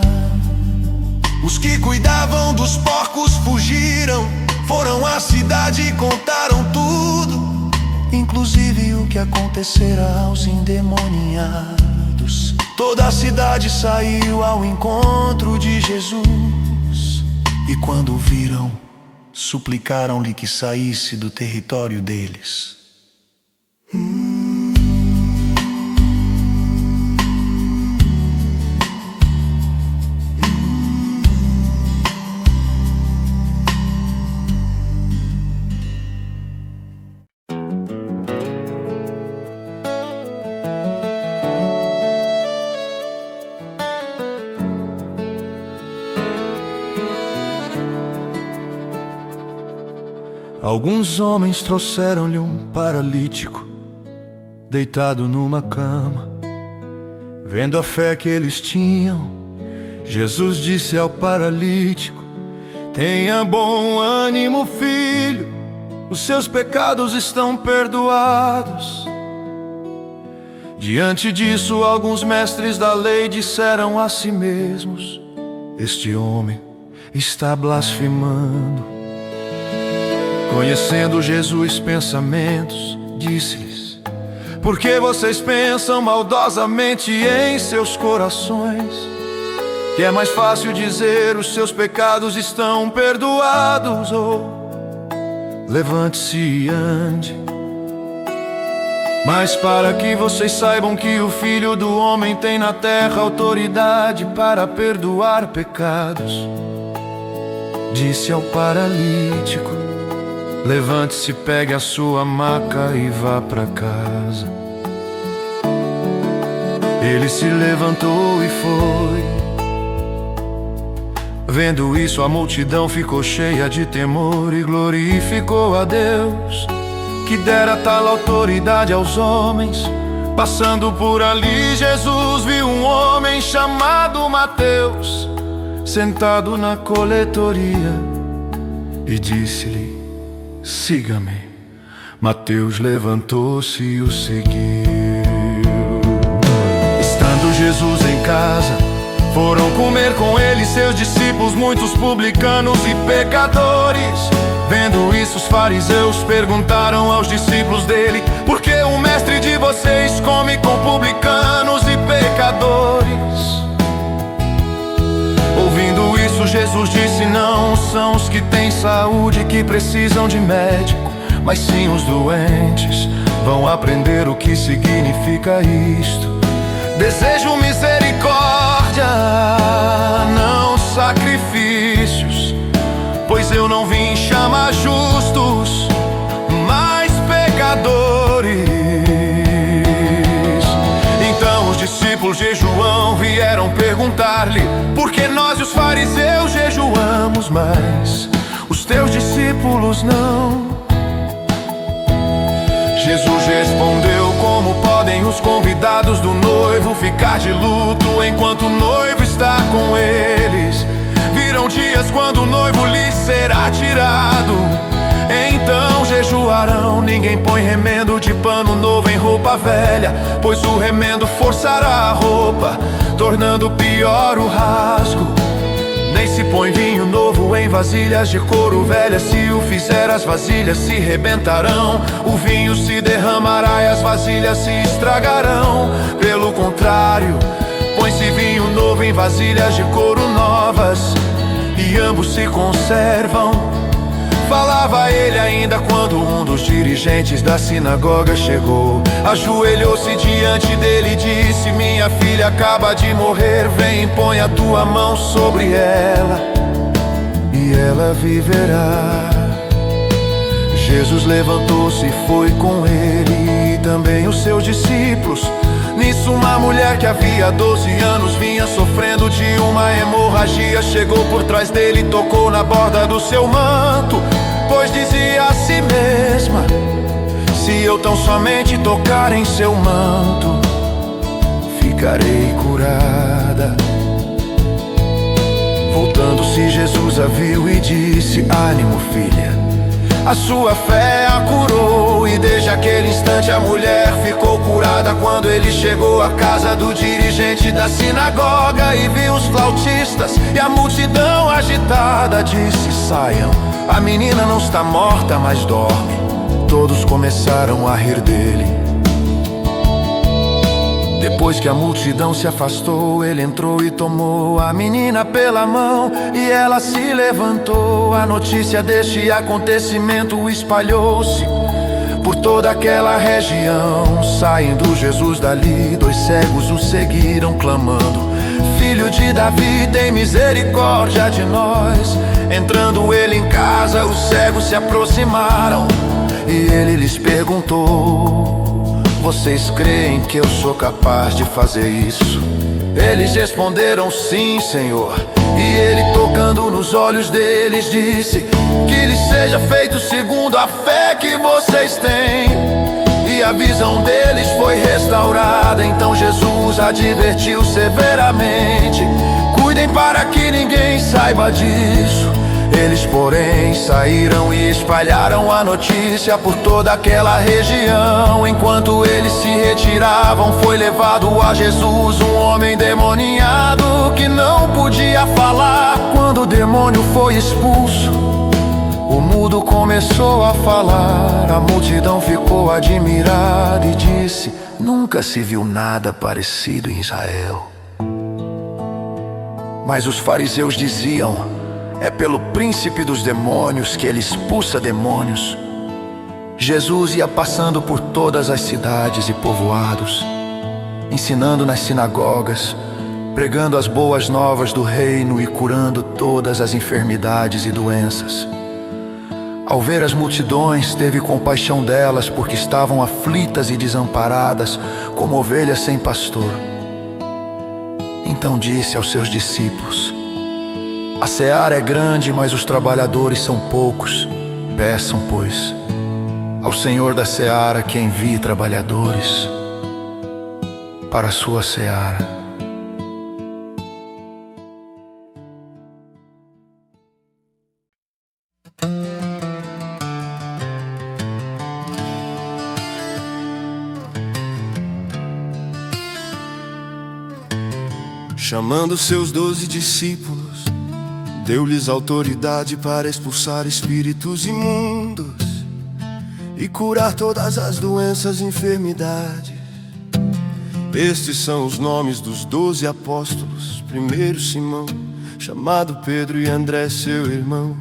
Os que cuidavam dos porcos fugiram, foram à cidade e contaram tudo, inclusive o que acontecera aos endemoniados. Toda a cidade saiu ao encontro de Jesus, e quando o viram, suplicaram-lhe que saísse do território deles. Hum. Alguns homens trouxeram-lhe um paralítico, deitado numa cama. Vendo a fé que eles tinham, Jesus disse ao paralítico: tenha bom ânimo, filho, os seus pecados estão perdoados. Diante disso, alguns mestres da lei disseram a si mesmos: este homem está blasfemando. Conhecendo Jesus pensamentos, disse-lhes: por que vocês pensam maldosamente em seus corações? Que é mais fácil dizer os seus pecados estão perdoados, ou levante-se e ande. Mas para que vocês saibam que o Filho do Homem tem na terra autoridade para perdoar pecados, disse ao paralítico: levante-se, pegue a sua maca e vá para casa. Ele se levantou e foi. Vendo isso, a multidão ficou cheia de temor e glorificou a Deus, que dera tal autoridade aos homens. Passando por ali, Jesus viu um homem chamado Mateus, sentado na coletoria, e disse-lhe: siga-me. Mateus levantou-se e o seguiu. Estando Jesus em casa, foram comer com ele seus discípulos, muitos publicanos e pecadores. Vendo isso, os fariseus perguntaram aos discípulos dele: por que o mestre de vocês come com publicanos e pecadores? Ouvindo isso, Jesus disse: não são os que têm saúde que precisam de médico, mas sim os doentes. Vão aprender o que significa isto: desejo misericórdia, não sacrifícios, pois eu não vim chamar justos, mas pecadores. Então os discípulos de João vieram perguntar-lhe: por que nós e os fariseus jejuamos, mas os teus discípulos não? Jesus respondeu: como podem os convidados do noivo ficar de luto enquanto o noivo está com eles? Virão dias quando o noivo lhes será tirado, então jejuarão. Ninguém põe remendo de pano novo em roupa velha, pois o remendo forçará a roupa, tornando pior o rasgo. Nem se põe vinho novo em vasilhas de couro velha, se o fizer as vasilhas se rebentarão, o vinho se derramará e as vasilhas se estragarão. Pelo contrário, põe-se vinho novo em vasilhas de couro novas, e ambos se conservam. Falava ele ainda quando um dos dirigentes da sinagoga chegou, ajoelhou-se diante dele e disse: minha filha acaba de morrer, vem, põe a tua mão sobre ela e ela viverá. Jesus levantou-se e foi com ele, e também os seus discípulos. Nisso uma mulher que havia doze anos vinha sofrendo de uma hemorragia chegou por trás dele e tocou na borda do seu manto, pois dizia a si mesma: se eu tão somente tocar em seu manto, ficarei curada. Voltando-se, Jesus a viu e disse: ânimo, filha, a sua fé a curou. E desde aquele instante a mulher ficou curada. Quando ele chegou à casa do dirigente da sinagoga e viu os flautistas e a multidão agitada, disse: saiam, a menina não está morta, mas dorme. Todos começaram a rir dele. Depois que a multidão se afastou, ele entrou e tomou a menina pela mão, e ela se levantou. A notícia deste acontecimento espalhou-se por toda aquela região. Saindo Jesus dali, dois cegos o seguiram, clamando: Filho de Davi, tem misericórdia de nós. Entrando ele em casa, os cegos se aproximaram, e ele lhes perguntou: vocês creem que eu sou capaz de fazer isso? Eles responderam: sim, Senhor. E ele, tocando nos olhos deles, disse: que lhes seja feito segundo a fé que vocês têm. E a visão deles foi restaurada. Então Jesus advertiu severamente: cuidem para que ninguém saiba disso. Eles, porém, saíram e espalharam a notícia por toda aquela região. Enquanto eles se retiravam, foi levado a Jesus um homem demoninhado que não podia falar. Quando o demônio foi expulso, o mudo começou a falar. A multidão ficou admirada e disse: nunca se viu nada parecido em Israel. Mas os fariseus diziam: é pelo príncipe dos demônios que ele expulsa demônios. Jesus ia passando por todas as cidades e povoados, ensinando nas sinagogas, pregando as boas novas do reino e curando todas as enfermidades e doenças. Ao ver as multidões, teve compaixão delas, porque estavam aflitas e desamparadas, como ovelhas sem pastor. Então disse aos seus discípulos: a seara é grande, mas os trabalhadores são poucos. Peçam, pois, ao Senhor da seara que envie trabalhadores para a sua seara. Chamando seus doze discípulos, deu-lhes autoridade para expulsar espíritos imundos e curar todas as doenças e enfermidades. Estes são os nomes dos doze apóstolos: primeiro Simão, chamado Pedro, e André seu irmão,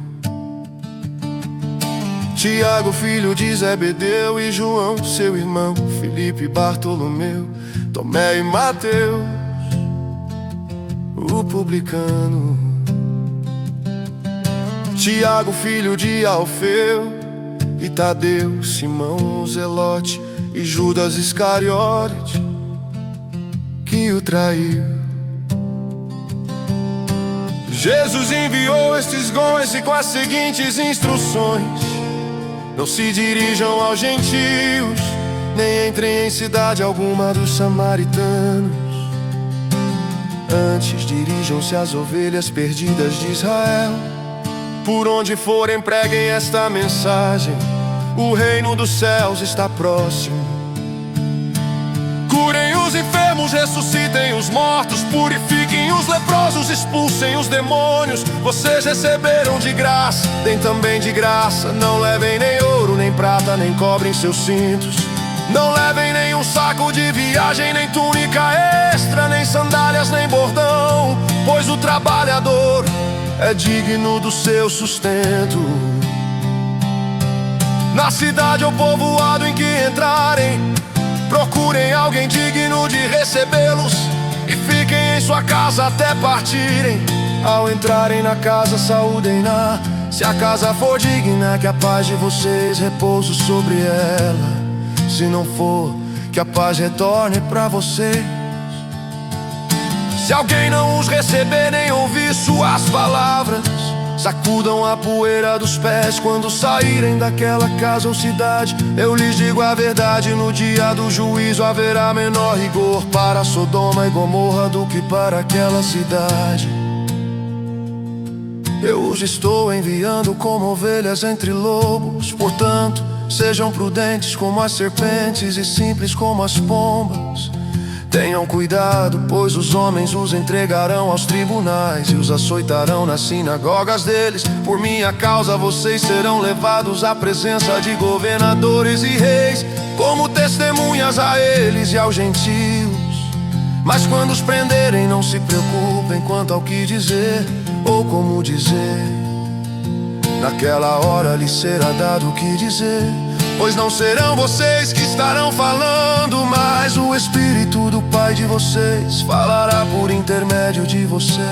Tiago, filho de Zebedeu, e João seu irmão, Filipe, Bartolomeu, Tomé e Mateus, o publicano, Tiago, filho de Alfeu, e Tadeu, Simão, Zelote, e Judas Iscariote, que o traiu. Jesus enviou estes gons e com as seguintes instruções: não se dirijam aos gentios, nem entrem em cidade alguma dos samaritanos. Antes dirijam-se às ovelhas perdidas de Israel. Por onde forem, preguem esta mensagem: o reino dos céus está próximo. Curem os enfermos, ressuscitem os mortos, purifiquem os leprosos, expulsem os demônios. Vocês receberam de graça, deem também de graça. Não levem nem ouro, nem prata, nem cobre em seus cintos. Não levem nenhum saco de viagem, nem túnica extra, nem sandálias, nem bordão, pois o trabalhador é digno do seu sustento. Na cidade ou povoado em que entrarem, procurem alguém digno de recebê-los e fiquem em sua casa até partirem. Ao entrarem na casa, saúdem-na. Se a casa for digna, que a paz de vocês repouse sobre ela. Se não for, que a paz retorne pra vocês. Se alguém não os receber nem ouvir suas palavras, sacudam a poeira dos pés quando saírem daquela casa ou cidade. Eu lhes digo a verdade, no dia do juízo haverá menor rigor para Sodoma e Gomorra do que para aquela cidade. Eu os estou enviando como ovelhas entre lobos, portanto, sejam prudentes como as serpentes e simples como as pombas. Tenham cuidado, pois os homens os entregarão aos tribunais e os açoitarão nas sinagogas deles. Por minha causa vocês serão levados à presença de governadores e reis, como testemunhas a eles e aos gentios. Mas quando os prenderem, não se preocupem quanto ao que dizer ou como dizer. Naquela hora lhes será dado o que dizer, pois não serão vocês que estarão falando, mas o Espírito do Pai de vocês falará por intermédio de vocês.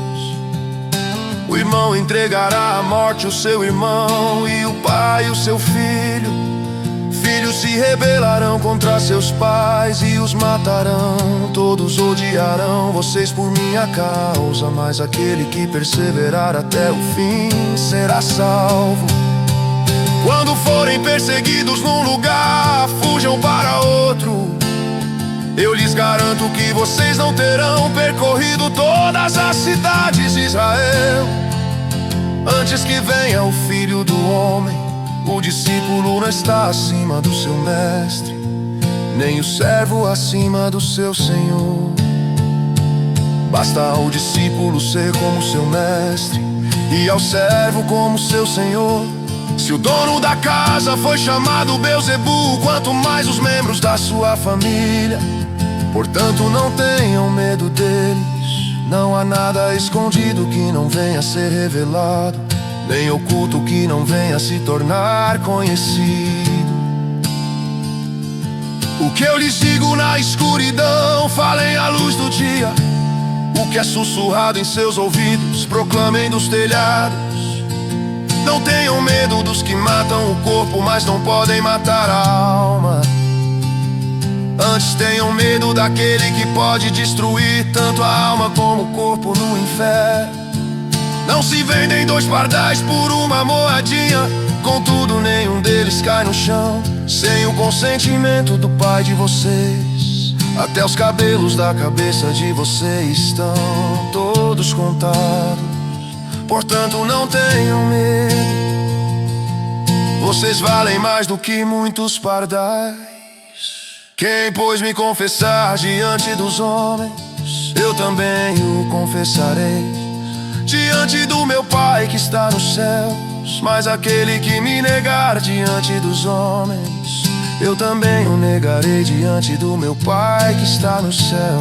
O irmão entregará à morte o seu irmão, e o pai o seu filho. Filhos se rebelarão contra seus pais e os matarão. Todos odiarão vocês por minha causa, mas aquele que perseverar até o fim será salvo. Quando forem perseguidos num lugar, fujam para outro. Eu lhes garanto que vocês não terão percorrido todas as cidades de Israel antes que venha o Filho do Homem. O discípulo não está acima do seu mestre, nem o servo acima do seu senhor. Basta ao discípulo ser como seu mestre e ao servo como seu senhor. Se o dono da casa foi chamado Beelzebu, quanto mais os membros da sua família. Portanto, não tenham medo deles. Não há nada escondido que não venha a ser revelado, nem oculto que não venha a se tornar conhecido. O que eu lhes digo na escuridão, falem à luz do dia. O que é sussurrado em seus ouvidos, proclamem dos telhados. Não tenham medo dos que matam o corpo, mas não podem matar a alma. Antes tenham medo daquele que pode destruir tanto a alma como o corpo no inferno. Não se vendem dois pardais por uma moedinha, contudo nenhum deles cai no chão sem o consentimento do Pai de vocês. Até os cabelos da cabeça de vocês estão todos contados. Portanto, não tenham medo, vocês valem mais do que muitos pardais. Quem, pois, me confessar diante dos homens, eu também o confessarei diante do meu Pai que está nos céus. Mas aquele que me negar diante dos homens, eu também o negarei diante do meu Pai que está nos céus.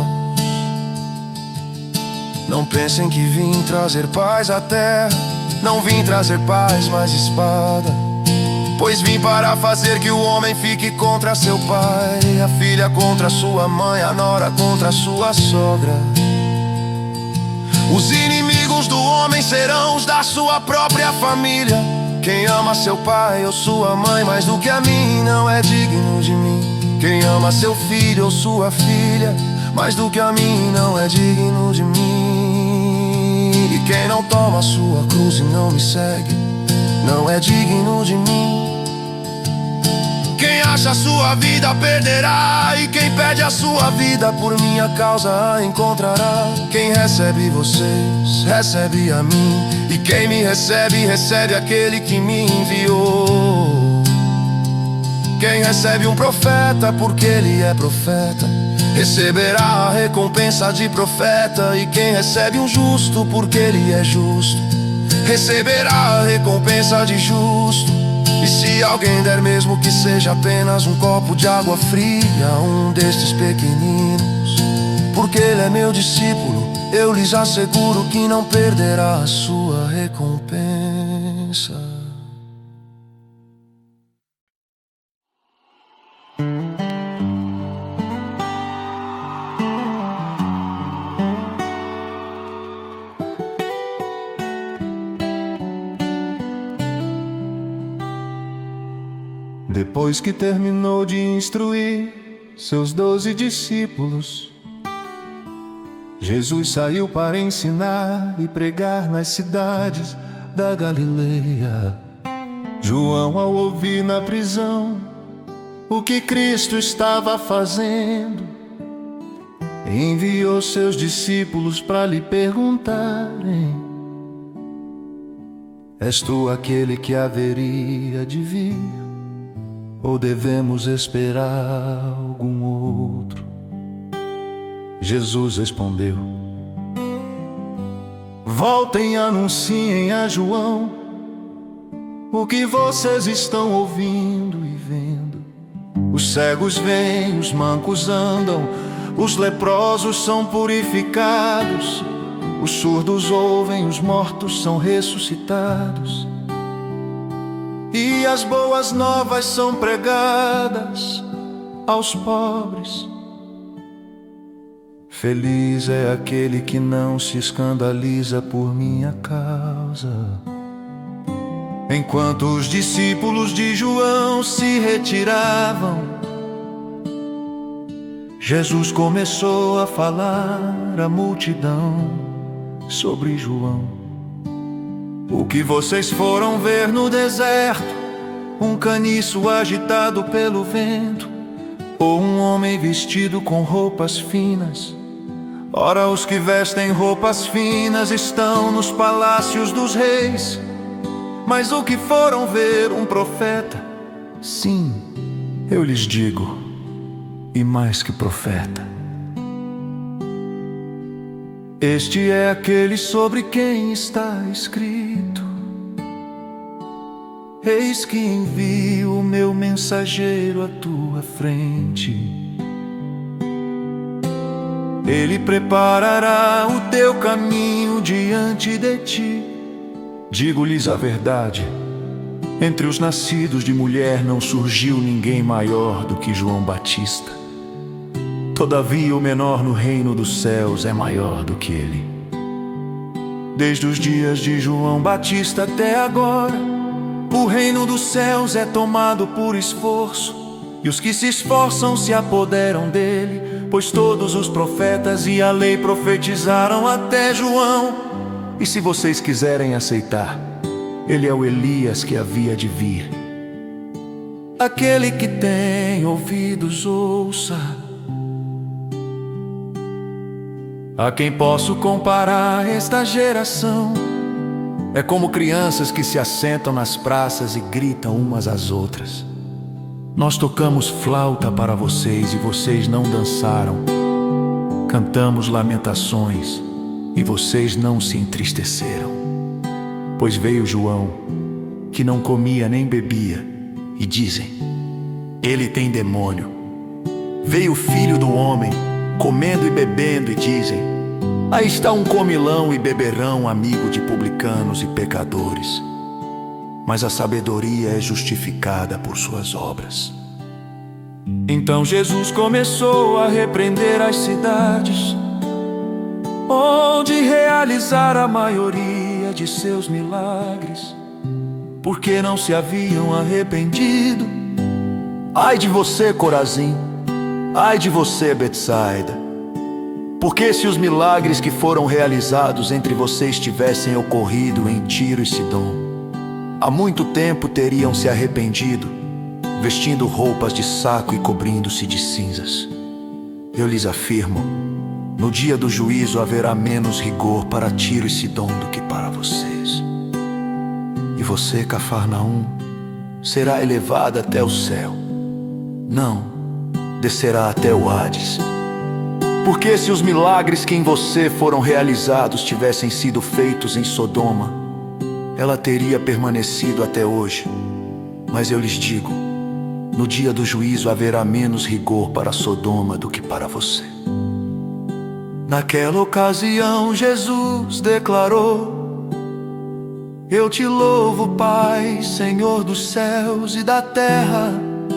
Não pensem que vim trazer paz à terra, não vim trazer paz, mas espada. Pois vim para fazer que o homem fique contra seu pai, a filha contra sua mãe, a nora contra sua sogra. Os inimigos do homem serão os da sua própria família. Quem ama seu pai ou sua mãe mais do que a mim não é digno de mim. Quem ama seu filho ou sua filha mais do que a mim não é digno de mim. E quem não toma sua cruz e não me segue não é digno de mim. Quem acha a sua vida perderá, e quem perde a sua vida por minha causa a encontrará. Quem recebe vocês, recebe a mim, e quem me recebe, recebe aquele que me enviou. Quem recebe um profeta porque ele é profeta, receberá a recompensa de profeta. E quem recebe um justo porque ele é justo, receberá a recompensa de justo. E se alguém der, mesmo que seja apenas um copo de água fria a um destes pequeninos, porque ele é meu discípulo, eu lhes asseguro que não perderá a sua recompensa. Depois que terminou de instruir seus doze discípulos, Jesus saiu para ensinar e pregar nas cidades da Galileia. João, ao ouvir na prisão o que Cristo estava fazendo, enviou seus discípulos para lhe perguntarem: és tu aquele que haveria de vir, ou devemos esperar algum outro? Jesus respondeu: voltem e anunciem a João o que vocês estão ouvindo e vendo. Os cegos veem, os mancos andam, os leprosos são purificados, os surdos ouvem, os mortos são ressuscitados, e as boas novas são pregadas aos pobres. Feliz é aquele que não se escandaliza por minha causa. Enquanto os discípulos de João se retiravam, Jesus começou a falar à multidão sobre João. O que vocês foram ver no deserto? Um caniço agitado pelo vento, ou um homem vestido com roupas finas? Ora, os que vestem roupas finas estão nos palácios dos reis. Mas o que foram ver? Um profeta? Sim, eu lhes digo, e mais que profeta. Este é aquele sobre quem está escrito: eis que envio o meu mensageiro à tua frente. Ele preparará o teu caminho diante de ti. Digo-lhes a verdade: entre os nascidos de mulher não surgiu ninguém maior do que João Batista. Todavia o menor no reino dos céus é maior do que ele. Desde os dias de João Batista até agora, o reino dos céus é tomado por esforço, e os que se esforçam se apoderam dele, pois todos os profetas e a lei profetizaram até João. E se vocês quiserem aceitar, ele é o Elias que havia de vir. Aquele que tem ouvidos, ouça. A quem posso comparar esta geração? É como crianças que se assentam nas praças e gritam umas às outras: nós tocamos flauta para vocês e vocês não dançaram. Cantamos lamentações e vocês não se entristeceram. Pois veio João, que não comia nem bebia, e dizem: ele tem demônio. Veio o Filho do Homem, comendo e bebendo, e dizem: aí está um comilão e beberão, amigo de publicanos e pecadores. Mas a sabedoria é justificada por suas obras. Então Jesus começou a repreender as cidades onde realizara a maioria de seus milagres, porque não se haviam arrependido. Ai de você, Corazim! Ai de você, Betsaida! Porque se os milagres que foram realizados entre vocês tivessem ocorrido em Tiro e Sidom, há muito tempo teriam se arrependido, vestindo roupas de saco e cobrindo-se de cinzas. Eu lhes afirmo, no dia do juízo haverá menos rigor para Tiro e Sidom do que para vocês. E você, Cafarnaum, será elevada até o céu. Não, descerá até o Hades. Porque se os milagres que em você foram realizados tivessem sido feitos em Sodoma, ela teria permanecido até hoje. Mas eu lhes digo, no dia do juízo haverá menos rigor para Sodoma do que para você. Naquela ocasião Jesus declarou: eu te louvo, Pai, Senhor dos céus e da terra,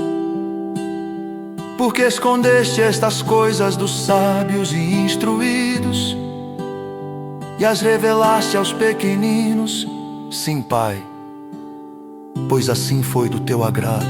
porque escondeste estas coisas dos sábios e instruídos e as revelaste aos pequeninos. Sim, Pai, pois assim foi do teu agrado.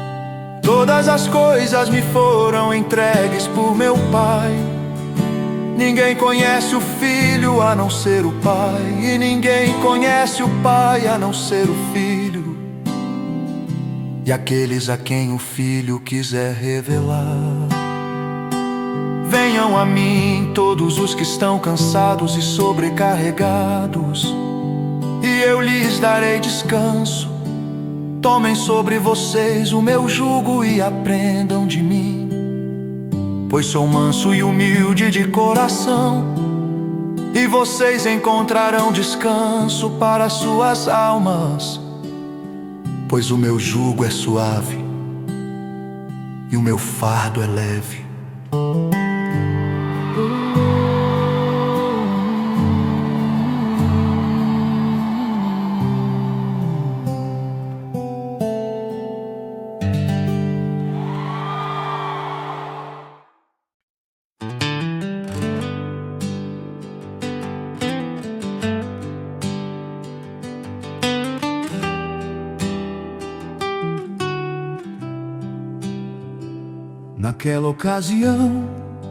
Todas as coisas me foram entregues por meu Pai. Ninguém conhece o Filho a não ser o Pai, e ninguém conhece o Pai a não ser o Filho, e aqueles a quem o Filho quiser revelar. Venham a mim todos os que estão cansados e sobrecarregados, e eu lhes darei descanso. Tomem sobre vocês o meu jugo e aprendam de mim, pois sou manso e humilde de coração, e vocês encontrarão descanso para suas almas, pois o meu jugo é suave e o meu fardo é leve. Naquela ocasião,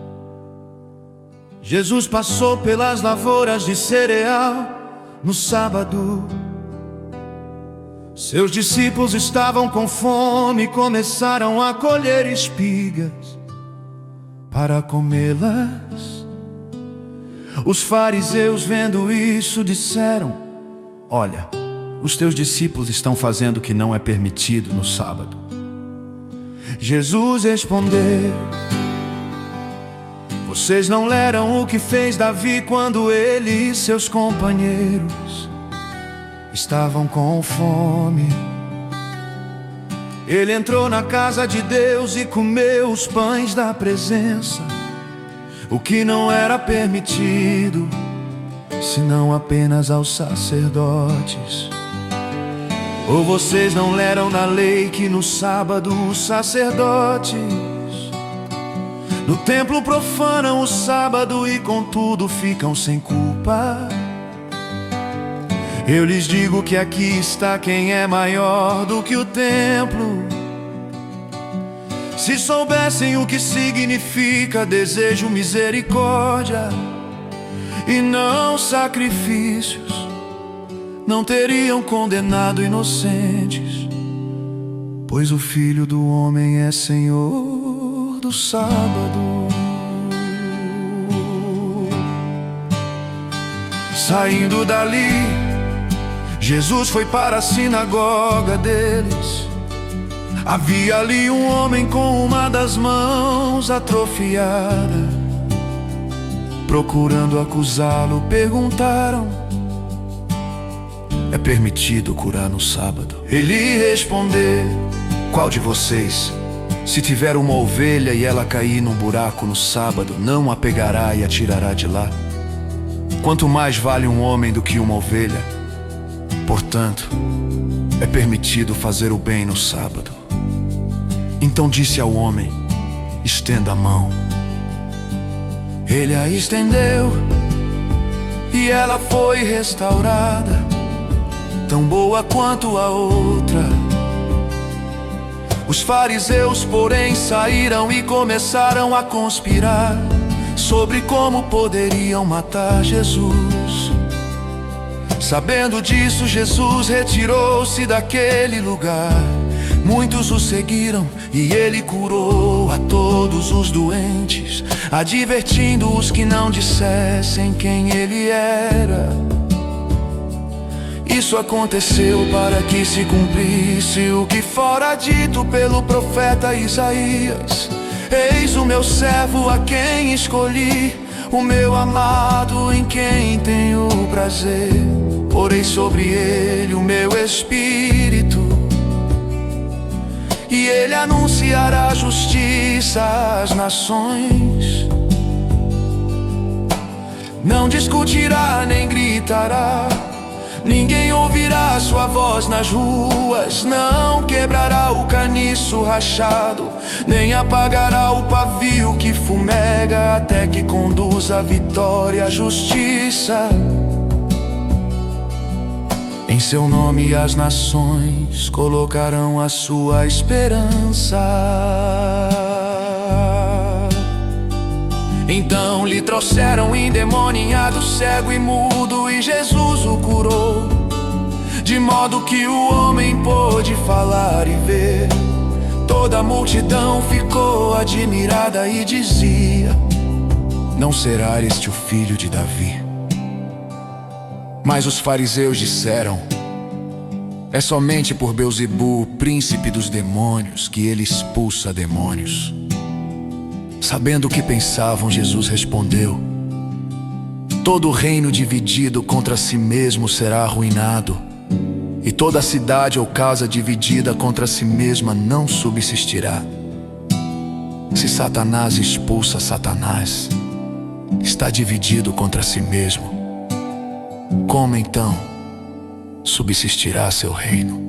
Jesus passou pelas lavouras de cereal no sábado. Seus discípulos estavam com fome e começaram a colher espigas para comê-las. Os fariseus, vendo isso, disseram: olha, os teus discípulos estão fazendo o que não é permitido no sábado. Jesus respondeu: vocês não leram o que fez Davi quando ele e seus companheiros estavam com fome? Ele entrou na casa de Deus e comeu os pães da presença, o que não era permitido, senão apenas aos sacerdotes. Ou vocês não leram na lei que no sábado os sacerdotes no templo profanam o sábado e contudo ficam sem culpa? Eu lhes digo que aqui está quem é maior do que o templo. Se soubessem o que significa desejo misericórdia e não sacrifícios, não teriam condenado inocentes, pois o Filho do Homem é Senhor do sábado. Saindo dali, Jesus foi para a sinagoga deles. Havia ali um homem com uma das mãos atrofiada. Procurando acusá-lo, perguntaram: é permitido curar no sábado? Ele respondeu: qual de vocês, se tiver uma ovelha e ela cair num buraco no sábado, não a pegará e a tirará de lá? Quanto mais vale um homem do que uma ovelha? Portanto, é permitido fazer o bem no sábado. Então disse ao homem: estenda a mão. Ele a estendeu e ela foi restaurada, tão boa quanto a outra. Os fariseus, porém, saíram e começaram a conspirar sobre como poderiam matar Jesus. Sabendo disso, Jesus retirou-se daquele lugar. Muitos o seguiram e ele curou a todos os doentes, advertindo os que não dissessem quem ele era. Isso aconteceu para que se cumprisse o que fora dito pelo profeta Isaías: eis o meu servo a quem escolhi, o meu amado em quem tenho prazer. Porei sobre ele o meu espírito, e ele anunciará justiça às nações. Não discutirá nem gritará, ninguém ouvirá sua voz nas ruas. Não quebrará o caniço rachado, nem apagará o pavio que fumega, até que conduza a vitória e a justiça. Em seu nome as nações colocarão a sua esperança. Então lhe trouxeram endemoniado, cego e mudo, e Jesus o curou, de modo que o homem pôde falar e ver. Toda a multidão ficou admirada e dizia: não será este o filho de Davi? Mas os fariseus disseram: é somente por Belzebu, príncipe dos demônios, que ele expulsa demônios. Sabendo o que pensavam, Jesus respondeu: todo reino dividido contra si mesmo será arruinado, e toda cidade ou casa dividida contra si mesma não subsistirá. Se Satanás expulsa Satanás, está dividido contra si mesmo. Como então subsistirá seu reino?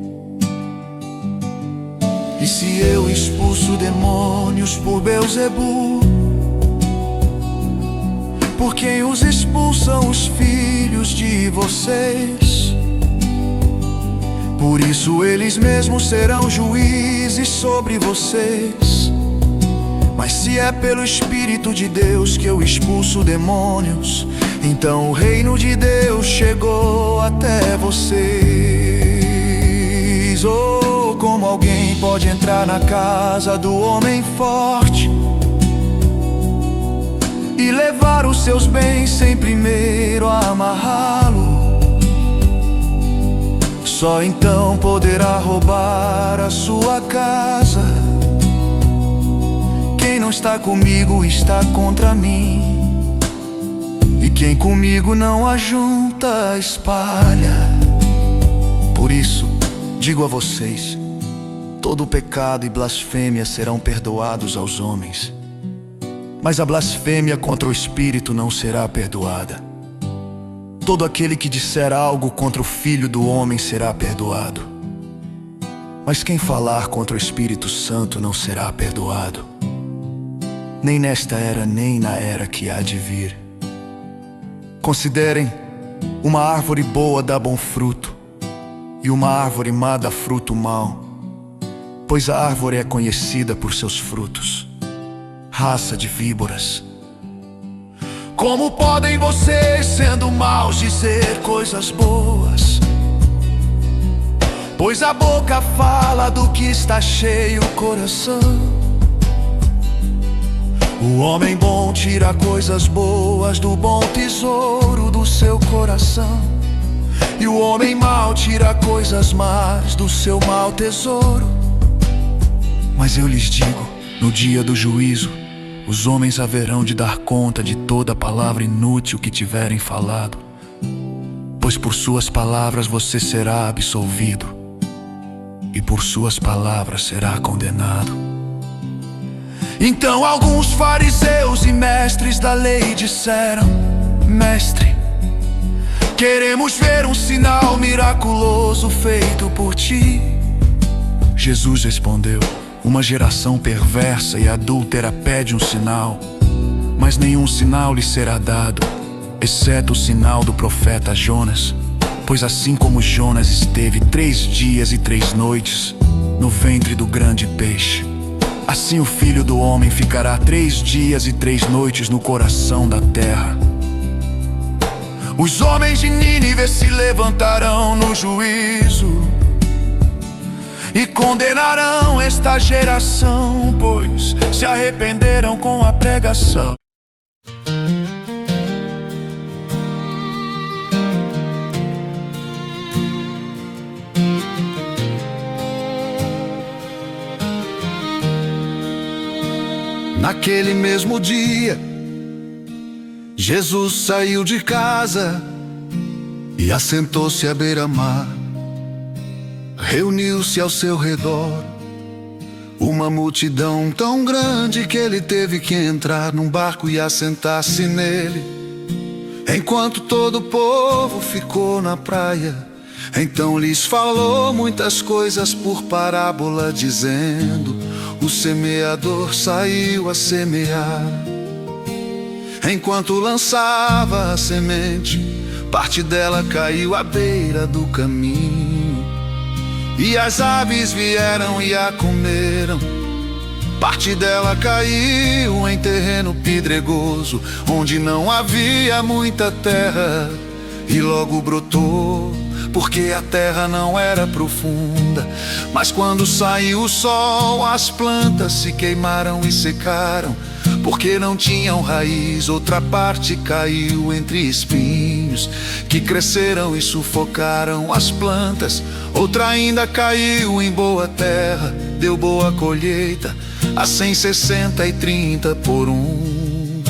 E se eu expulso demônios por Belzebu, por quem os expulsam os filhos de vocês? Por isso eles mesmos serão juízes sobre vocês. Mas se é pelo Espírito de Deus que eu expulso demônios, então o reino de Deus chegou até vocês. Oh, como alguém pode entrar na casa do homem forte e levar os seus bens sem primeiro amarrá-lo? Só então poderá roubar a sua casa. Quem não está comigo está contra mim, e quem comigo não ajunta, espalha. Por isso, digo a vocês: todo pecado e blasfêmia serão perdoados aos homens, mas a blasfêmia contra o Espírito não será perdoada. Todo aquele que disser algo contra o Filho do Homem será perdoado, mas quem falar contra o Espírito Santo não será perdoado, nem nesta era, nem na era que há de vir. Considerem: uma árvore boa dá bom fruto, e uma árvore má dá fruto mau, pois a árvore é conhecida por seus frutos. Raça de víboras, como podem vocês, sendo maus, dizer coisas boas? Pois a boca fala do que está cheio o coração. O homem bom tira coisas boas do bom tesouro do seu coração, e o homem mau tira coisas más do seu mau tesouro. Mas eu lhes digo: no dia do juízo, os homens haverão de dar conta de toda palavra inútil que tiverem falado, pois por suas palavras você será absolvido, e por suas palavras será condenado. Então alguns fariseus e mestres da lei disseram: Mestre, queremos ver um sinal miraculoso feito por ti. Jesus respondeu: uma geração perversa e adúltera pede um sinal, mas nenhum sinal lhe será dado, exceto o sinal do profeta Jonas. Pois assim como Jonas esteve três dias e três noites no ventre do grande peixe, assim o Filho do Homem ficará três dias e três noites no coração da terra. Os homens de Nínive se levantarão no juízo e condenarão esta geração, pois se arrependeram com a pregação. Naquele mesmo dia, Jesus saiu de casa e assentou-se à beira-mar. Reuniu-se ao seu redor uma multidão tão grande que ele teve que entrar num barco e assentar-se nele, enquanto todo o povo ficou na praia. Então lhes falou muitas coisas por parábola, dizendo: o semeador saiu a semear. Enquanto lançava a semente, parte dela caiu à beira do caminho, e as aves vieram e a comeram. Parte dela caiu em terreno pedregoso, onde não havia muita terra, e logo brotou, porque a terra não era profunda. Mas quando saiu o sol, as plantas se queimaram e secaram, porque não tinham raiz. Outra parte caiu entre espinhos, que cresceram e sufocaram as plantas. Outra ainda caiu em boa terra, deu boa colheita, a cem, sessenta e trinta por um.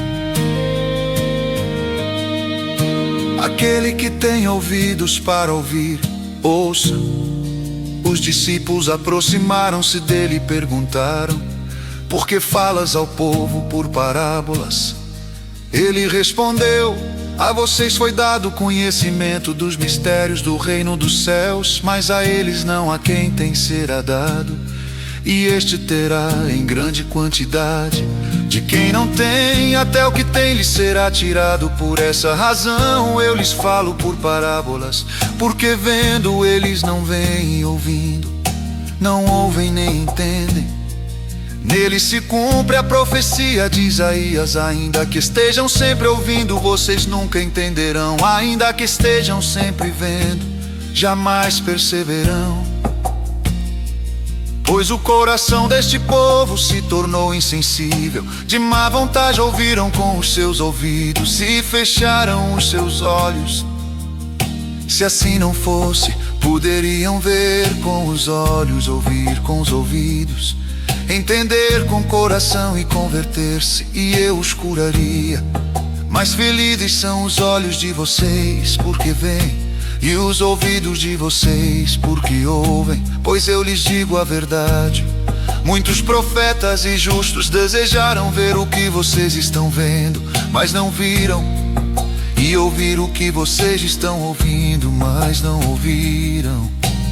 Aquele que tem ouvidos para ouvir, ouça. Os discípulos aproximaram-se dele e perguntaram: por que falas ao povo por parábolas? Ele respondeu: a vocês foi dado conhecimento dos mistérios do reino dos céus, mas a eles não, a quem tem será dado. E este terá em grande quantidade. De quem não tem, até o que tem lhe será tirado. Por essa razão eu lhes falo por parábolas, porque vendo eles não veem, e ouvindo não ouvem nem entendem. Nele se cumpre a profecia de Isaías: ainda que estejam sempre ouvindo, vocês nunca entenderão. Ainda que estejam sempre vendo, jamais perceberão. Pois o coração deste povo se tornou insensível, de má vontade ouviram com os seus ouvidos e fecharam os seus olhos. Se assim não fosse, poderiam ver com os olhos, ouvir com os ouvidos, entender com o coração e converter-se, e eu os curaria. Mas felizes são os olhos de vocês, porque veem, e os ouvidos de vocês, porque ouvem. Pois eu lhes digo a verdade: muitos profetas e justos desejaram ver o que vocês estão vendo, mas não viram, e ouvir o que vocês estão ouvindo, mas não ouviram.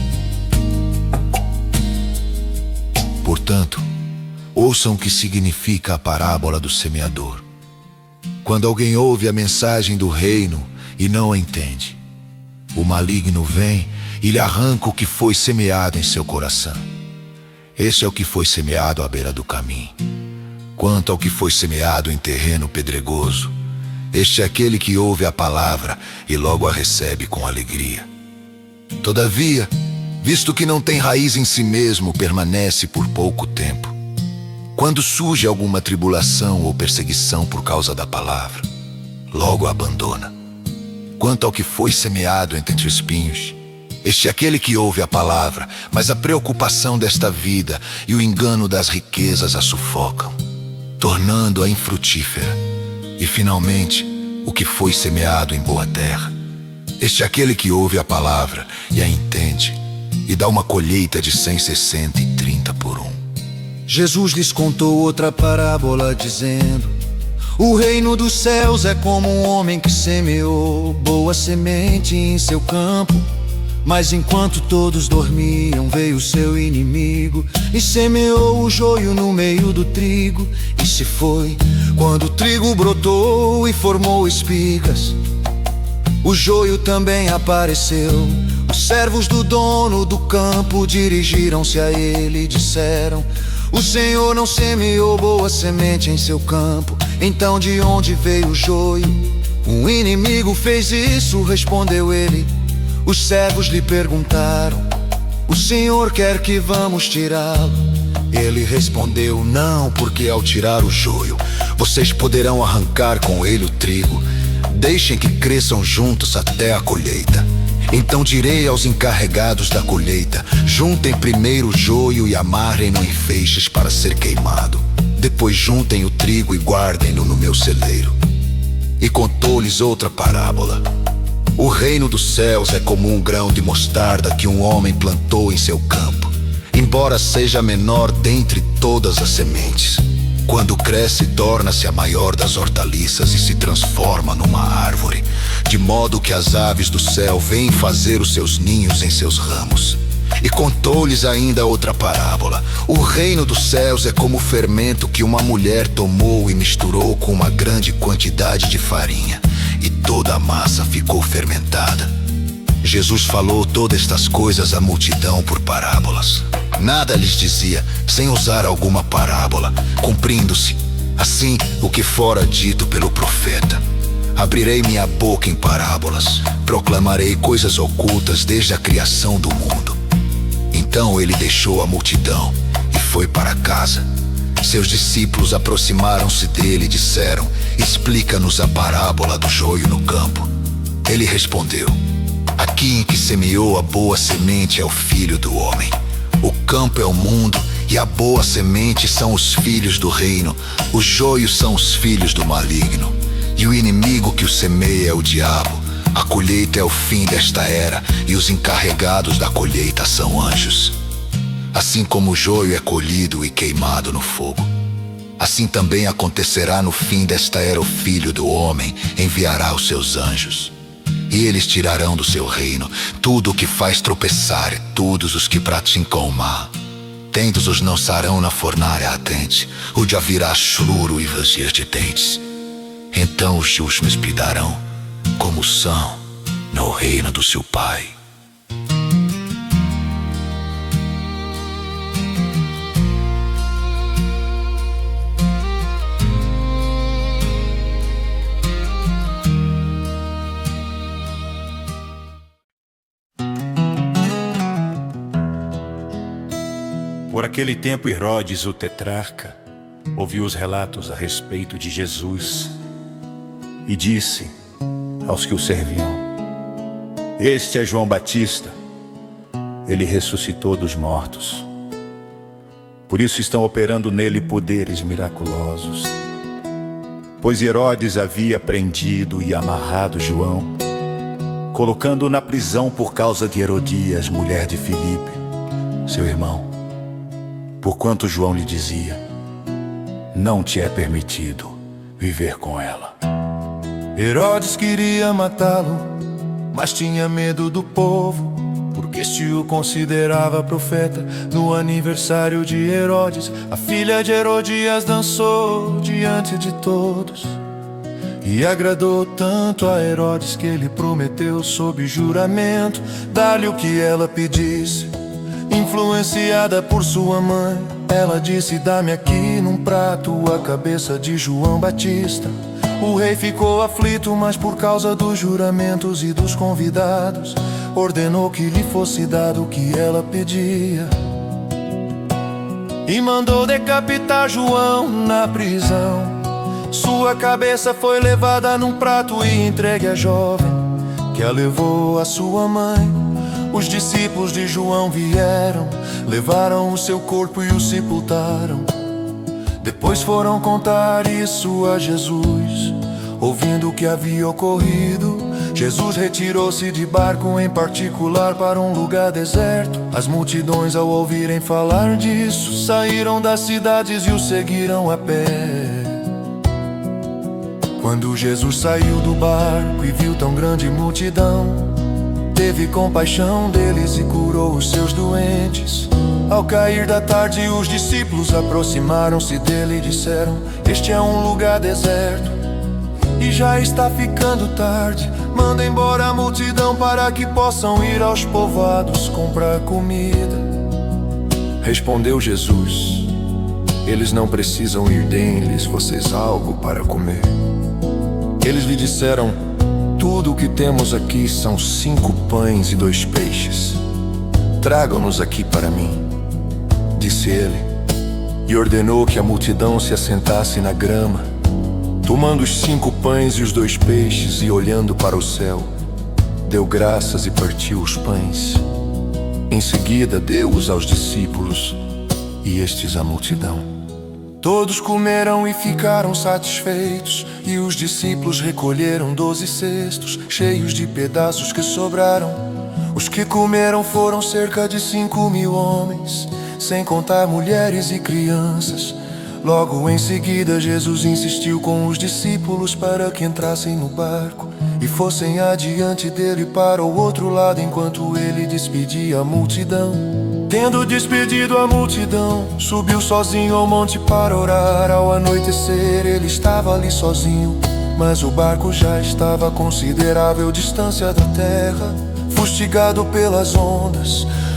Portanto, ouçam o que significa a parábola do semeador. Quando alguém ouve a mensagem do reino e não a entende, o maligno vem e lhe arranca o que foi semeado em seu coração. Esse é o que foi semeado à beira do caminho. Quanto ao que foi semeado em terreno pedregoso, este é aquele que ouve a palavra e logo a recebe com alegria. Todavia, visto que não tem raiz em si mesmo, permanece por pouco tempo. Quando surge alguma tribulação ou perseguição por causa da palavra, logo a abandona. Quanto ao que foi semeado entre espinhos, este é aquele que ouve a palavra, mas a preocupação desta vida e o engano das riquezas a sufocam, tornando-a infrutífera. E finalmente, o que foi semeado em boa terra, este é aquele que ouve a palavra e a entende, e dá uma colheita de cem, sessenta e trinta por um. Jesus lhes contou outra parábola, dizendo: o reino dos céus é como um homem que semeou boa semente em seu campo. Mas enquanto todos dormiam, veio seu inimigo e semeou o joio no meio do trigo. E se foi. Quando o trigo brotou e formou espigas, o joio também apareceu. Os servos do dono do campo dirigiram-se a ele e disseram: o Senhor não semeou boa semente em seu campo, então de onde veio o joio? O inimigo fez isso, respondeu ele. Os servos lhe perguntaram: o Senhor quer que vamos tirá-lo? Ele respondeu: não, porque ao tirar o joio, vocês poderão arrancar com ele o trigo. Deixem que cresçam juntos até a colheita. Então direi aos encarregados da colheita: juntem primeiro o joio e amarrem-no em feixes para ser queimado. Depois juntem o trigo e guardem-no no meu celeiro. E contou-lhes outra parábola: o reino dos céus é como um grão de mostarda que um homem plantou em seu campo. Embora seja a menor dentre todas as sementes, quando cresce, torna-se a maior das hortaliças e se transforma numa árvore, de modo que as aves do céu vêm fazer os seus ninhos em seus ramos. E contou-lhes ainda outra parábola: o reino dos céus é como o fermento que uma mulher tomou e misturou com uma grande quantidade de farinha, e toda a massa ficou fermentada. Jesus falou todas estas coisas à multidão por parábolas. Nada lhes dizia, sem usar alguma parábola, cumprindo-se, assim, o que fora dito pelo profeta. Abrirei minha boca em parábolas, proclamarei coisas ocultas desde a criação do mundo. Então ele deixou a multidão e foi para casa. Seus discípulos aproximaram-se dele e disseram: explica-nos a parábola do joio no campo. Ele respondeu: aqui em que semeou a boa semente é o Filho do Homem. O campo é o mundo e a boa semente são os filhos do reino. Os joios são os filhos do maligno. E o inimigo que o semeia é o diabo. A colheita é o fim desta era e os encarregados da colheita são anjos. Assim como o joio é colhido e queimado no fogo, assim também acontecerá no fim desta era. O Filho do Homem enviará os seus anjos, e eles tirarão do seu reino tudo o que faz tropeçar e todos os que praticam o mal. Tentos os lançarão na fornalha ardente, onde haverá choro e ranger de dentes. Então os justos me espidarão, como são no reino do seu Pai. Por aquele tempo, Herodes, o tetrarca, ouviu os relatos a respeito de Jesus e disse aos que o serviam: este é João Batista, ele ressuscitou dos mortos. Por isso estão operando nele poderes miraculosos. Pois Herodes havia prendido e amarrado João, colocando-o na prisão por causa de Herodias, mulher de Filipe, seu irmão. Porquanto João lhe dizia: não te é permitido viver com ela. Herodes queria matá-lo, mas tinha medo do povo, porque este o considerava profeta. No aniversário de Herodes, a filha de Herodias dançou diante de todos, e agradou tanto a Herodes que ele prometeu sob juramento dar-lhe o que ela pedisse. Influenciada por sua mãe, ela disse: dá-me aqui num prato a cabeça de João Batista. O rei ficou aflito, mas por causa dos juramentos e dos convidados, ordenou que lhe fosse dado o que ela pedia, e mandou decapitar João na prisão. Sua cabeça foi levada num prato e entregue à jovem, que a levou à sua mãe. Os discípulos de João vieram, levaram o seu corpo e o sepultaram. Depois foram contar isso a Jesus. Ouvindo o que havia ocorrido, Jesus retirou-se de barco em particular para um lugar deserto. As multidões, ao ouvirem falar disso, saíram das cidades e o seguiram a pé. Quando Jesus saiu do barco e viu tão grande multidão, teve compaixão deles e curou os seus doentes. Ao cair da tarde, os discípulos aproximaram-se dele e disseram: este é um lugar deserto e já está ficando tarde. Manda embora a multidão para que possam ir aos povoados comprar comida. Respondeu Jesus: eles não precisam ir, deem-lhes vocês algo para comer. Eles lhe disseram: tudo o que temos aqui são cinco pães e dois peixes. Tragam-nos aqui para mim, disse ele, e ordenou que a multidão se assentasse na grama. Tomando os cinco pães e os dois peixes e olhando para o céu, deu graças e partiu os pães. Em seguida deu-os aos discípulos e estes à multidão. Todos comeram e ficaram satisfeitos, e os discípulos recolheram doze cestos cheios de pedaços que sobraram. Os que comeram foram cerca de cinco mil homens, sem contar mulheres e crianças. Logo em seguida Jesus insistiu com os discípulos para que entrassem no barco e fossem adiante dele para o outro lado, enquanto ele despedia a multidão. Tendo despedido a multidão, subiu sozinho ao monte para orar. Ao anoitecer ele estava ali sozinho, mas o barco já estava a considerável distância da terra, fustigado pelas ondas,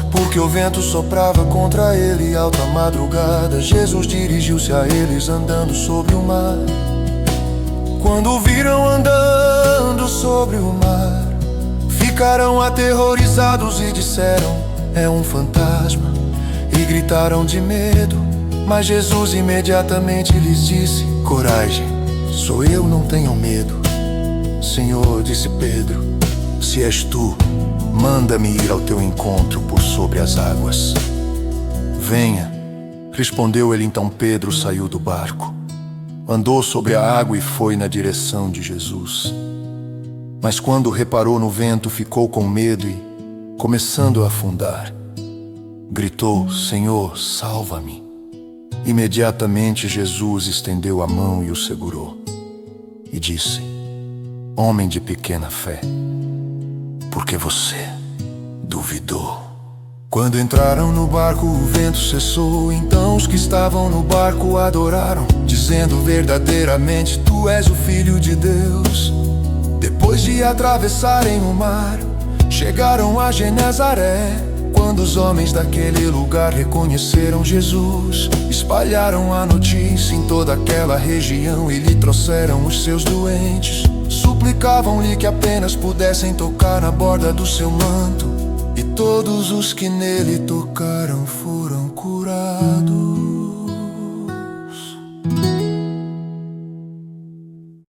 porque o vento soprava contra ele. Alta madrugada, Jesus dirigiu-se a eles andando sobre o mar. Quando o viram andando sobre o mar, ficaram aterrorizados e disseram: é um fantasma, e gritaram de medo. Mas Jesus imediatamente lhes disse: coragem, sou eu, não tenham medo. Senhor, disse Pedro, se és tu, manda-me ir ao teu encontro por sobre as águas. Venha, respondeu ele. Então Pedro saiu do barco, andou sobre a água e foi na direção de Jesus. Mas quando reparou no vento, ficou com medo e, começando a afundar, gritou: Senhor, salva-me. Imediatamente Jesus estendeu a mão e o segurou e disse: homem de pequena fé, por que você duvidou? Quando entraram no barco, o vento cessou. Então os que estavam no barco adoraram, dizendo: verdadeiramente tu és o Filho de Deus. Depois de atravessarem o mar, chegaram a Genezaré. Quando os homens daquele lugar reconheceram Jesus, espalharam a notícia em toda aquela região e lhe trouxeram os seus doentes. Suplicavam-lhe que apenas pudessem tocar na borda do seu manto, e todos os que nele tocaram foram curados.